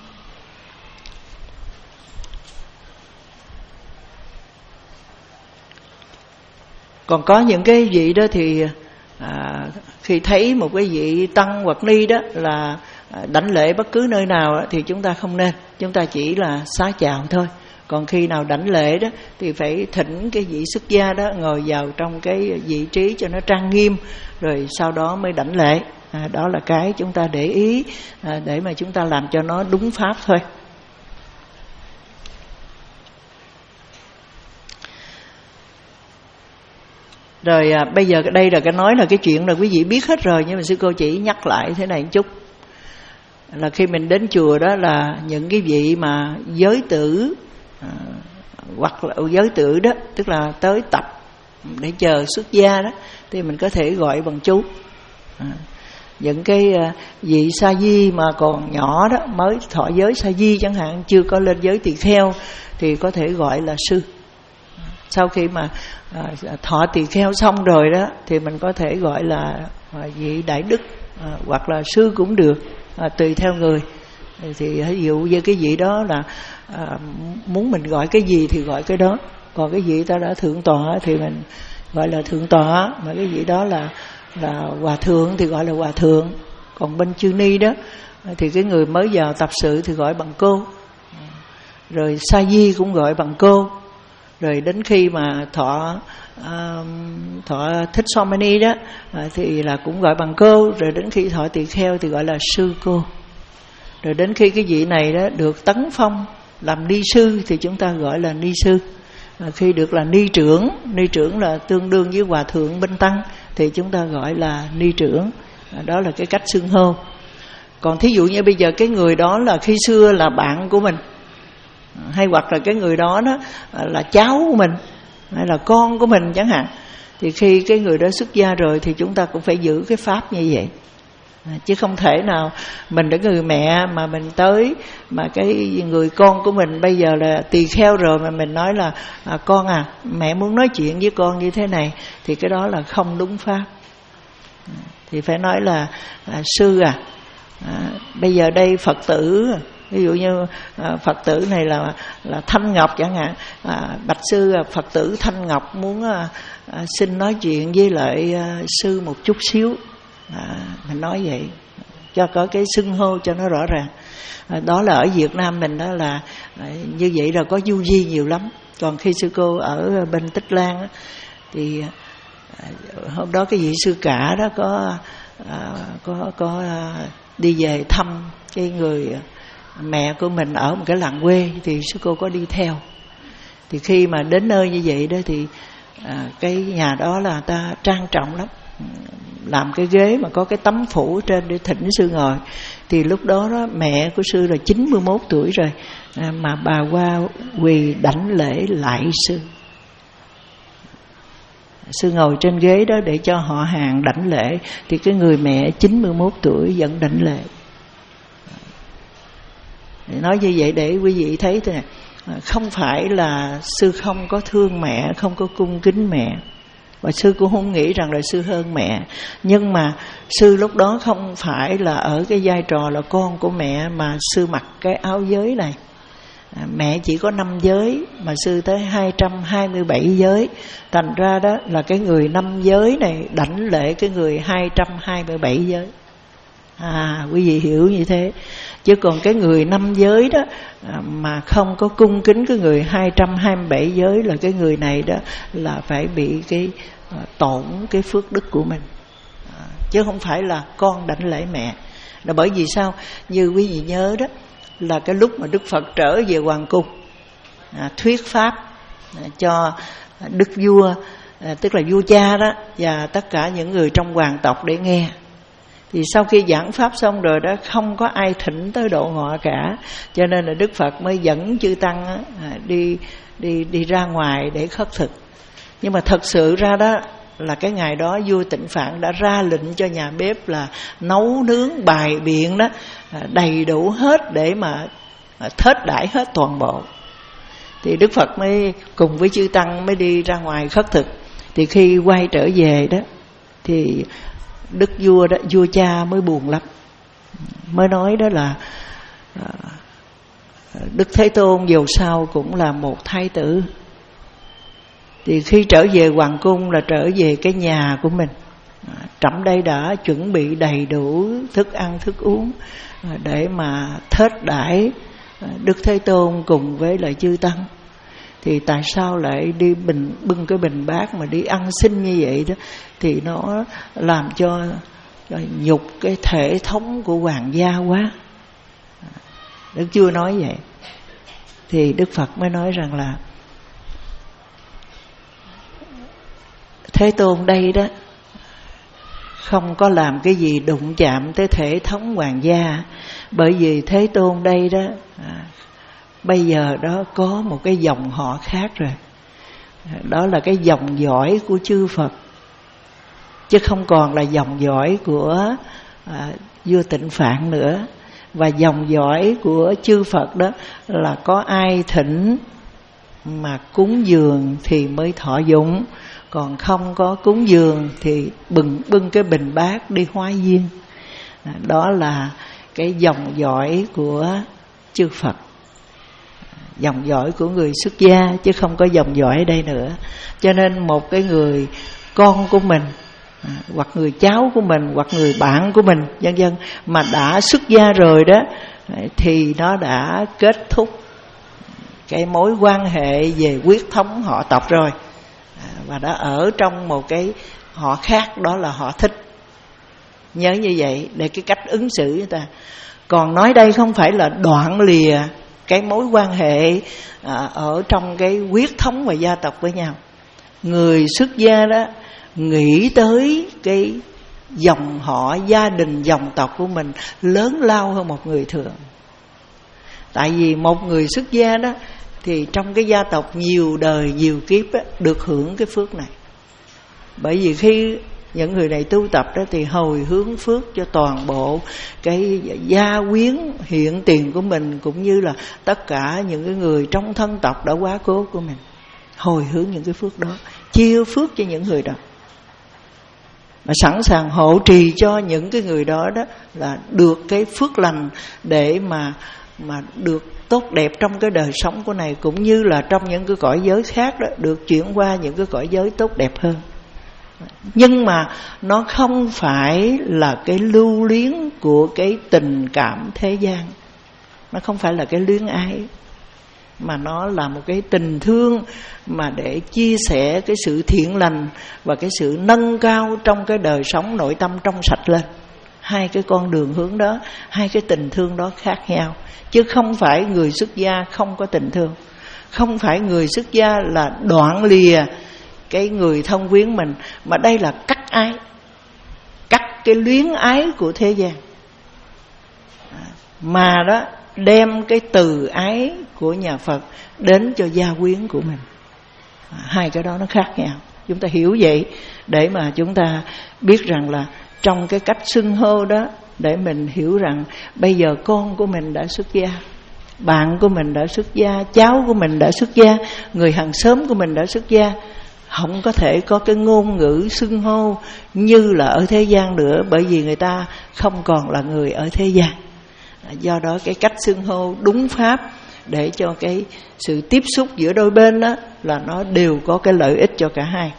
Còn có những cái vị đó thì à, khi thấy một cái vị tăng hoặc ni đó là đảnh lễ bất cứ nơi nào đó, thì chúng ta không nên, chúng ta chỉ là xá chào thôi. Còn khi nào đảnh lễ đó thì phải thỉnh cái vị xuất gia đó ngồi vào trong cái vị trí cho nó trang nghiêm, rồi sau đó mới đảnh lễ. À, đó là cái chúng ta để ý, à, để mà chúng ta làm cho nó đúng pháp thôi. Rồi à, bây giờ đây là cái nói là cái chuyện là quý vị biết hết rồi, nhưng mà sư cô chỉ nhắc lại thế này một chút. là khi mình đến chùa đó là những cái vị mà giới tử à, hoặc là giới tử đó, tức là tới tập để chờ xuất gia đó, thì mình có thể gọi bằng chú. à, những cái vị sa di mà còn nhỏ đó, mới thọ giới sa di chẳng hạn, chưa có lên giới tỳ kheo, thì có thể gọi là sư. Sau khi mà à, thọ tỳ kheo xong rồi đó, thì mình có thể gọi là à, vị đại đức à, hoặc là sư cũng được, à, tùy theo người. Thì ví dụ như cái vị đó là à, muốn mình gọi cái gì thì gọi cái đó. Còn cái vị ta đã thượng tọa thì mình gọi là thượng tọa, mà cái vị đó là là hòa thượng thì gọi là hòa thượng. Còn bên chư ni đó thì cái người mới vào tập sự thì gọi bằng cô, rồi sa di cũng gọi bằng cô. Rồi đến khi mà thọ uh, thọ thích so mani đó uh, thì là cũng gọi bằng cô. Rồi đến khi thọ tỳ kheo thì gọi là sư cô. Rồi đến khi cái vị này đó được tấn phong làm ni sư thì chúng ta gọi là ni sư. À, khi được là ni trưởng, ni trưởng là tương đương với hòa thượng bên tăng, thì chúng ta gọi là ni trưởng. À, đó là cái cách xưng hô. Còn thí dụ như bây giờ cái người đó là khi xưa là bạn của mình, hay hoặc là cái người đó đó là cháu của mình, hay là con của mình chẳng hạn, thì khi cái người đó xuất gia rồi thì chúng ta cũng phải giữ cái pháp như vậy. À, chứ không thể nào mình là người mẹ mà mình tới mà cái người con của mình bây giờ là tỳ kheo rồi mà mình nói là à, con à, mẹ muốn nói chuyện với con như thế này, thì cái đó là không đúng pháp. À, thì phải nói là à, sư à, à bây giờ đây Phật tử, ví dụ như à, Phật tử này là là Thanh Ngọc chẳng hạn, à, bạch sư à, Phật tử Thanh Ngọc muốn à, à, xin nói chuyện với lại à, sư một chút xíu. À, mình nói vậy cho có cái xưng hô cho nó rõ ràng. À, đó là ở Việt Nam mình đó là à, như vậy là có du di nhiều lắm. Còn khi sư cô ở bên Tích Lan á, thì à, hôm đó cái vị sư cả đó có à, có có à, đi về thăm cái người mẹ của mình ở một cái làng quê, thì sư cô có đi theo. Thì khi mà đến nơi như vậy đó thì à, cái nhà đó là ta trang trọng lắm, làm cái ghế mà có cái tấm phủ trên để thỉnh sư ngồi. Thì lúc đó, đó mẹ của sư là chín mươi mốt tuổi rồi, à, mà bà qua quỳ đảnh lễ lại sư. Sư ngồi trên ghế đó để cho họ hàng đảnh lễ, thì cái người mẹ chín mươi mốt tuổi vẫn đảnh lễ. Nói như vậy để quý vị thấy thế này, không phải là sư không có thương mẹ, không có cung kính mẹ, và sư cũng không nghĩ rằng là sư hơn mẹ. Nhưng mà sư lúc đó không phải là ở cái vai trò là con của mẹ, mà sư mặc cái áo giới này. À, mẹ chỉ có năm giới mà sư tới hai trăm hai mươi bảy giới. Thành ra đó là cái người năm giới này đảnh lễ cái người hai trăm hai mươi bảy giới. À, quý vị hiểu như thế. Chứ còn cái người năm giới đó à, mà không có cung kính cái người hai trăm hai mươi bảy giới, là cái người này đó là phải bị cái à, tổn cái phước đức của mình. À, chứ không phải là con đảnh lễ mẹ. Là bởi vì sao? Như quý vị nhớ đó, là cái lúc mà Đức Phật trở về hoàng cung à, thuyết pháp à, cho đức vua, à, tức là vua cha đó, và tất cả những người trong hoàng tộc để nghe. Thì sau khi giảng pháp xong rồi đó, không có ai thỉnh tới độ họ cả, cho nên là Đức Phật mới dẫn chư tăng á, đi đi đi ra ngoài để khất thực. Nhưng mà thật sự ra đó là cái ngày đó vua Tịnh Phạn đã ra lệnh cho nhà bếp là nấu nướng bài biện đó đầy đủ hết để mà thết đãi hết toàn bộ. Thì Đức Phật mới cùng với chư tăng mới đi ra ngoài khất thực. Thì khi quay trở về đó thì đức vua đó, vua cha mới buồn lắm, mới nói đó là Đức Thế Tôn dù sao cũng là một thái tử. Thì khi trở về hoàng cung là trở về cái nhà của mình, trẫm đây đã chuẩn bị đầy đủ thức ăn thức uống để mà thết đãi Đức Thế Tôn cùng với lại chư tăng. Thì tại sao lại đi bình, bưng cái bình bát mà đi ăn xin như vậy đó? Thì nó làm cho, cho nhục cái thể thống của hoàng gia quá. Đức Vua nói vậy. Thì Đức Phật mới nói rằng là Thế Tôn đây đó không có làm cái gì đụng chạm tới thể thống hoàng gia. Bởi vì Thế Tôn đây đó à, bây giờ đó có một cái dòng họ khác rồi. Đó là cái dòng dõi của chư Phật, chứ không còn là dòng dõi của à, vua Tịnh Phạn nữa. Và dòng dõi của chư Phật đó là có ai thỉnh mà cúng dường thì mới thọ dụng, còn không có cúng dường thì bừng bưng cái bình bát đi hóa viên. Đó là cái dòng dõi của chư Phật, dòng dõi của người xuất gia, chứ không có dòng dõi ở đây nữa. Cho nên một cái người con của mình, hoặc người cháu của mình, hoặc người bạn của mình, vân vân, mà đã xuất gia rồi đó, thì nó đã kết thúc cái mối quan hệ về huyết thống họ tộc rồi, và đã ở trong một cái họ khác, đó là họ thích. Nhớ như vậy để cái cách ứng xử với ta. Còn nói đây không phải là đoạn lìa cái mối quan hệ à, ở trong cái huyết thống và gia tộc với nhau. Người xuất gia đó nghĩ tới cái dòng họ, gia đình, dòng tộc của mình lớn lao hơn một người thường. Tại vì một người xuất gia đó thì trong cái gia tộc nhiều đời nhiều kiếp á, được hưởng cái phước này. Bởi vì khi những người này tu tập đó thì hồi hướng phước cho toàn bộ cái gia quyến hiện tiền của mình, cũng như là tất cả những cái người trong thân tộc đã quá cố của mình. Hồi hướng những cái phước đó, chia phước cho những người đó, mà sẵn sàng hộ trì cho những cái người đó đó là được cái phước lành để mà mà được tốt đẹp trong cái đời sống của này, cũng như là trong những cái cõi giới khác đó, được chuyển qua những cái cõi giới tốt đẹp hơn. Nhưng mà nó không phải là cái lưu luyến của cái tình cảm thế gian, nó không phải là cái luyến ái, mà nó là một cái tình thương mà để chia sẻ cái sự thiện lành và cái sự nâng cao trong cái đời sống nội tâm trong sạch lên. Hai cái con đường hướng đó, hai cái tình thương đó khác nhau, chứ không phải người xuất gia không có tình thương, không phải người xuất gia là đoạn lìa cái người thân quyến mình, mà đây là cắt ái, cắt cái luyến ái của thế gian, mà đó đem cái từ ái của nhà Phật đến cho gia quyến của mình. Hai cái đó nó khác nhau. Chúng ta hiểu vậy để mà chúng ta biết rằng là trong cái cách xưng hô đó, để mình hiểu rằng bây giờ con của mình đã xuất gia, bạn của mình đã xuất gia, cháu của mình đã xuất gia, người hàng xóm của mình đã xuất gia. Không có thể có cái ngôn ngữ xưng hô như là ở thế gian nữa, bởi vì người ta không còn là người ở thế gian. Do đó cái cách xưng hô đúng pháp để cho cái sự tiếp xúc giữa đôi bên đó là nó đều có cái lợi ích cho cả hai.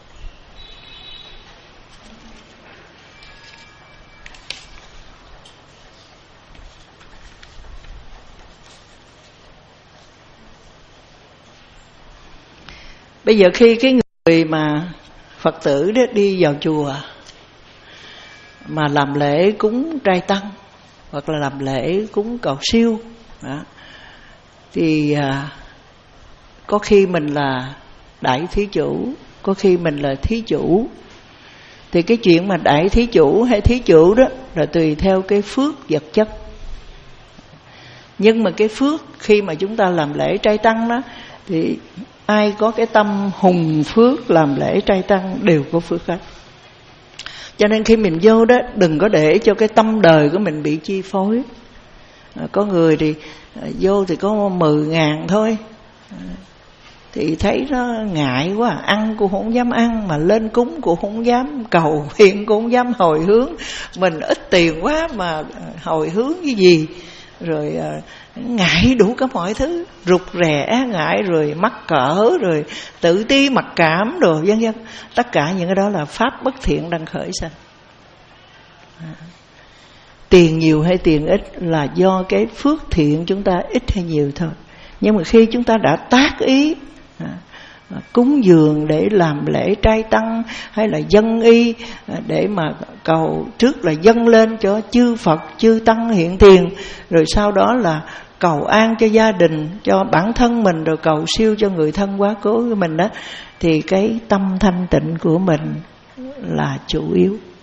Bây giờ khi cái người mà Phật tử đó đi vào chùa mà làm lễ cúng trai tăng, hoặc là làm lễ cúng cầu siêu đó, thì à, có khi mình là đại thí chủ, có khi mình là thí chủ. Thì cái chuyện mà đại thí chủ hay thí chủ đó là tùy theo cái phước vật chất. Nhưng mà cái phước khi mà chúng ta làm lễ trai tăng đó, thì ai có cái tâm hùng phước làm lễ trai tăng đều có phước hết. Cho nên khi mình vô đó, đừng có để cho cái tâm đời của mình bị chi phối. à, Có người thì à, vô thì có mười ngàn thôi, à, thì thấy nó ngại quá, ăn cũng không dám ăn, mà lên cúng cũng không dám cầu nguyện, cũng không dám hồi hướng. Mình ít tiền quá mà hồi hướng cái gì. Rồi à, ngại đủ cả mọi thứ, rụt rè ngại, rồi mắc cỡ, rồi tự ti mặc cảm đồ vân vân. Tất cả những cái đó là pháp bất thiện đang khởi sanh. à, Tiền nhiều hay tiền ít là do cái phước thiện chúng ta ít hay nhiều thôi. Nhưng mà khi chúng ta đã tác ý à, cúng dường để làm lễ trai tăng, hay là dâng y để mà cầu, trước là dâng lên cho chư Phật chư tăng hiện tiền, rồi sau đó là cầu an cho gia đình, cho bản thân mình, rồi cầu siêu cho người thân quá cố của mình đó, thì cái tâm thanh tịnh của mình là chủ yếu.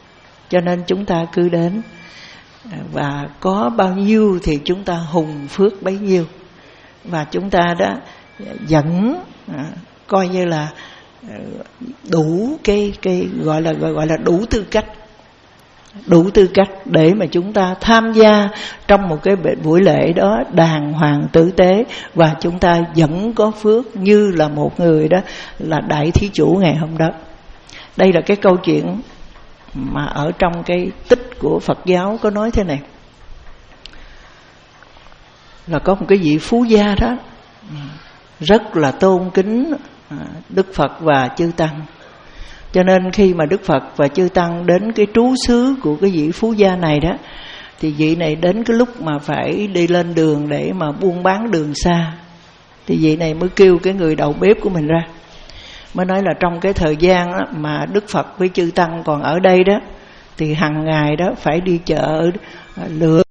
Cho nên chúng ta cứ đến, và có bao nhiêu thì chúng ta hùng phước bấy nhiêu. Và chúng ta đã dẫn à, coi như là đủ cái cái gọi là gọi, gọi là đủ tư cách, đủ tư cách để mà chúng ta tham gia trong một cái buổi lễ đó đàng hoàng tử tế, và chúng ta vẫn có phước như là một người đó là đại thí chủ ngày hôm đó. Đây là cái câu chuyện mà ở trong cái tích của Phật giáo có nói thế này, là có một cái vị phú gia đó rất là tôn kính Đức Phật và chư tăng. Cho nên khi mà Đức Phật và chư tăng đến cái trú xứ của cái vị phú gia này đó, thì vị này đến cái lúc mà phải đi lên đường để mà buôn bán đường xa, thì vị này mới kêu cái người đầu bếp của mình ra, mới nói là trong cái thời gian đó mà Đức Phật với chư tăng còn ở đây đó, thì hàng ngày đó phải đi chợ lựa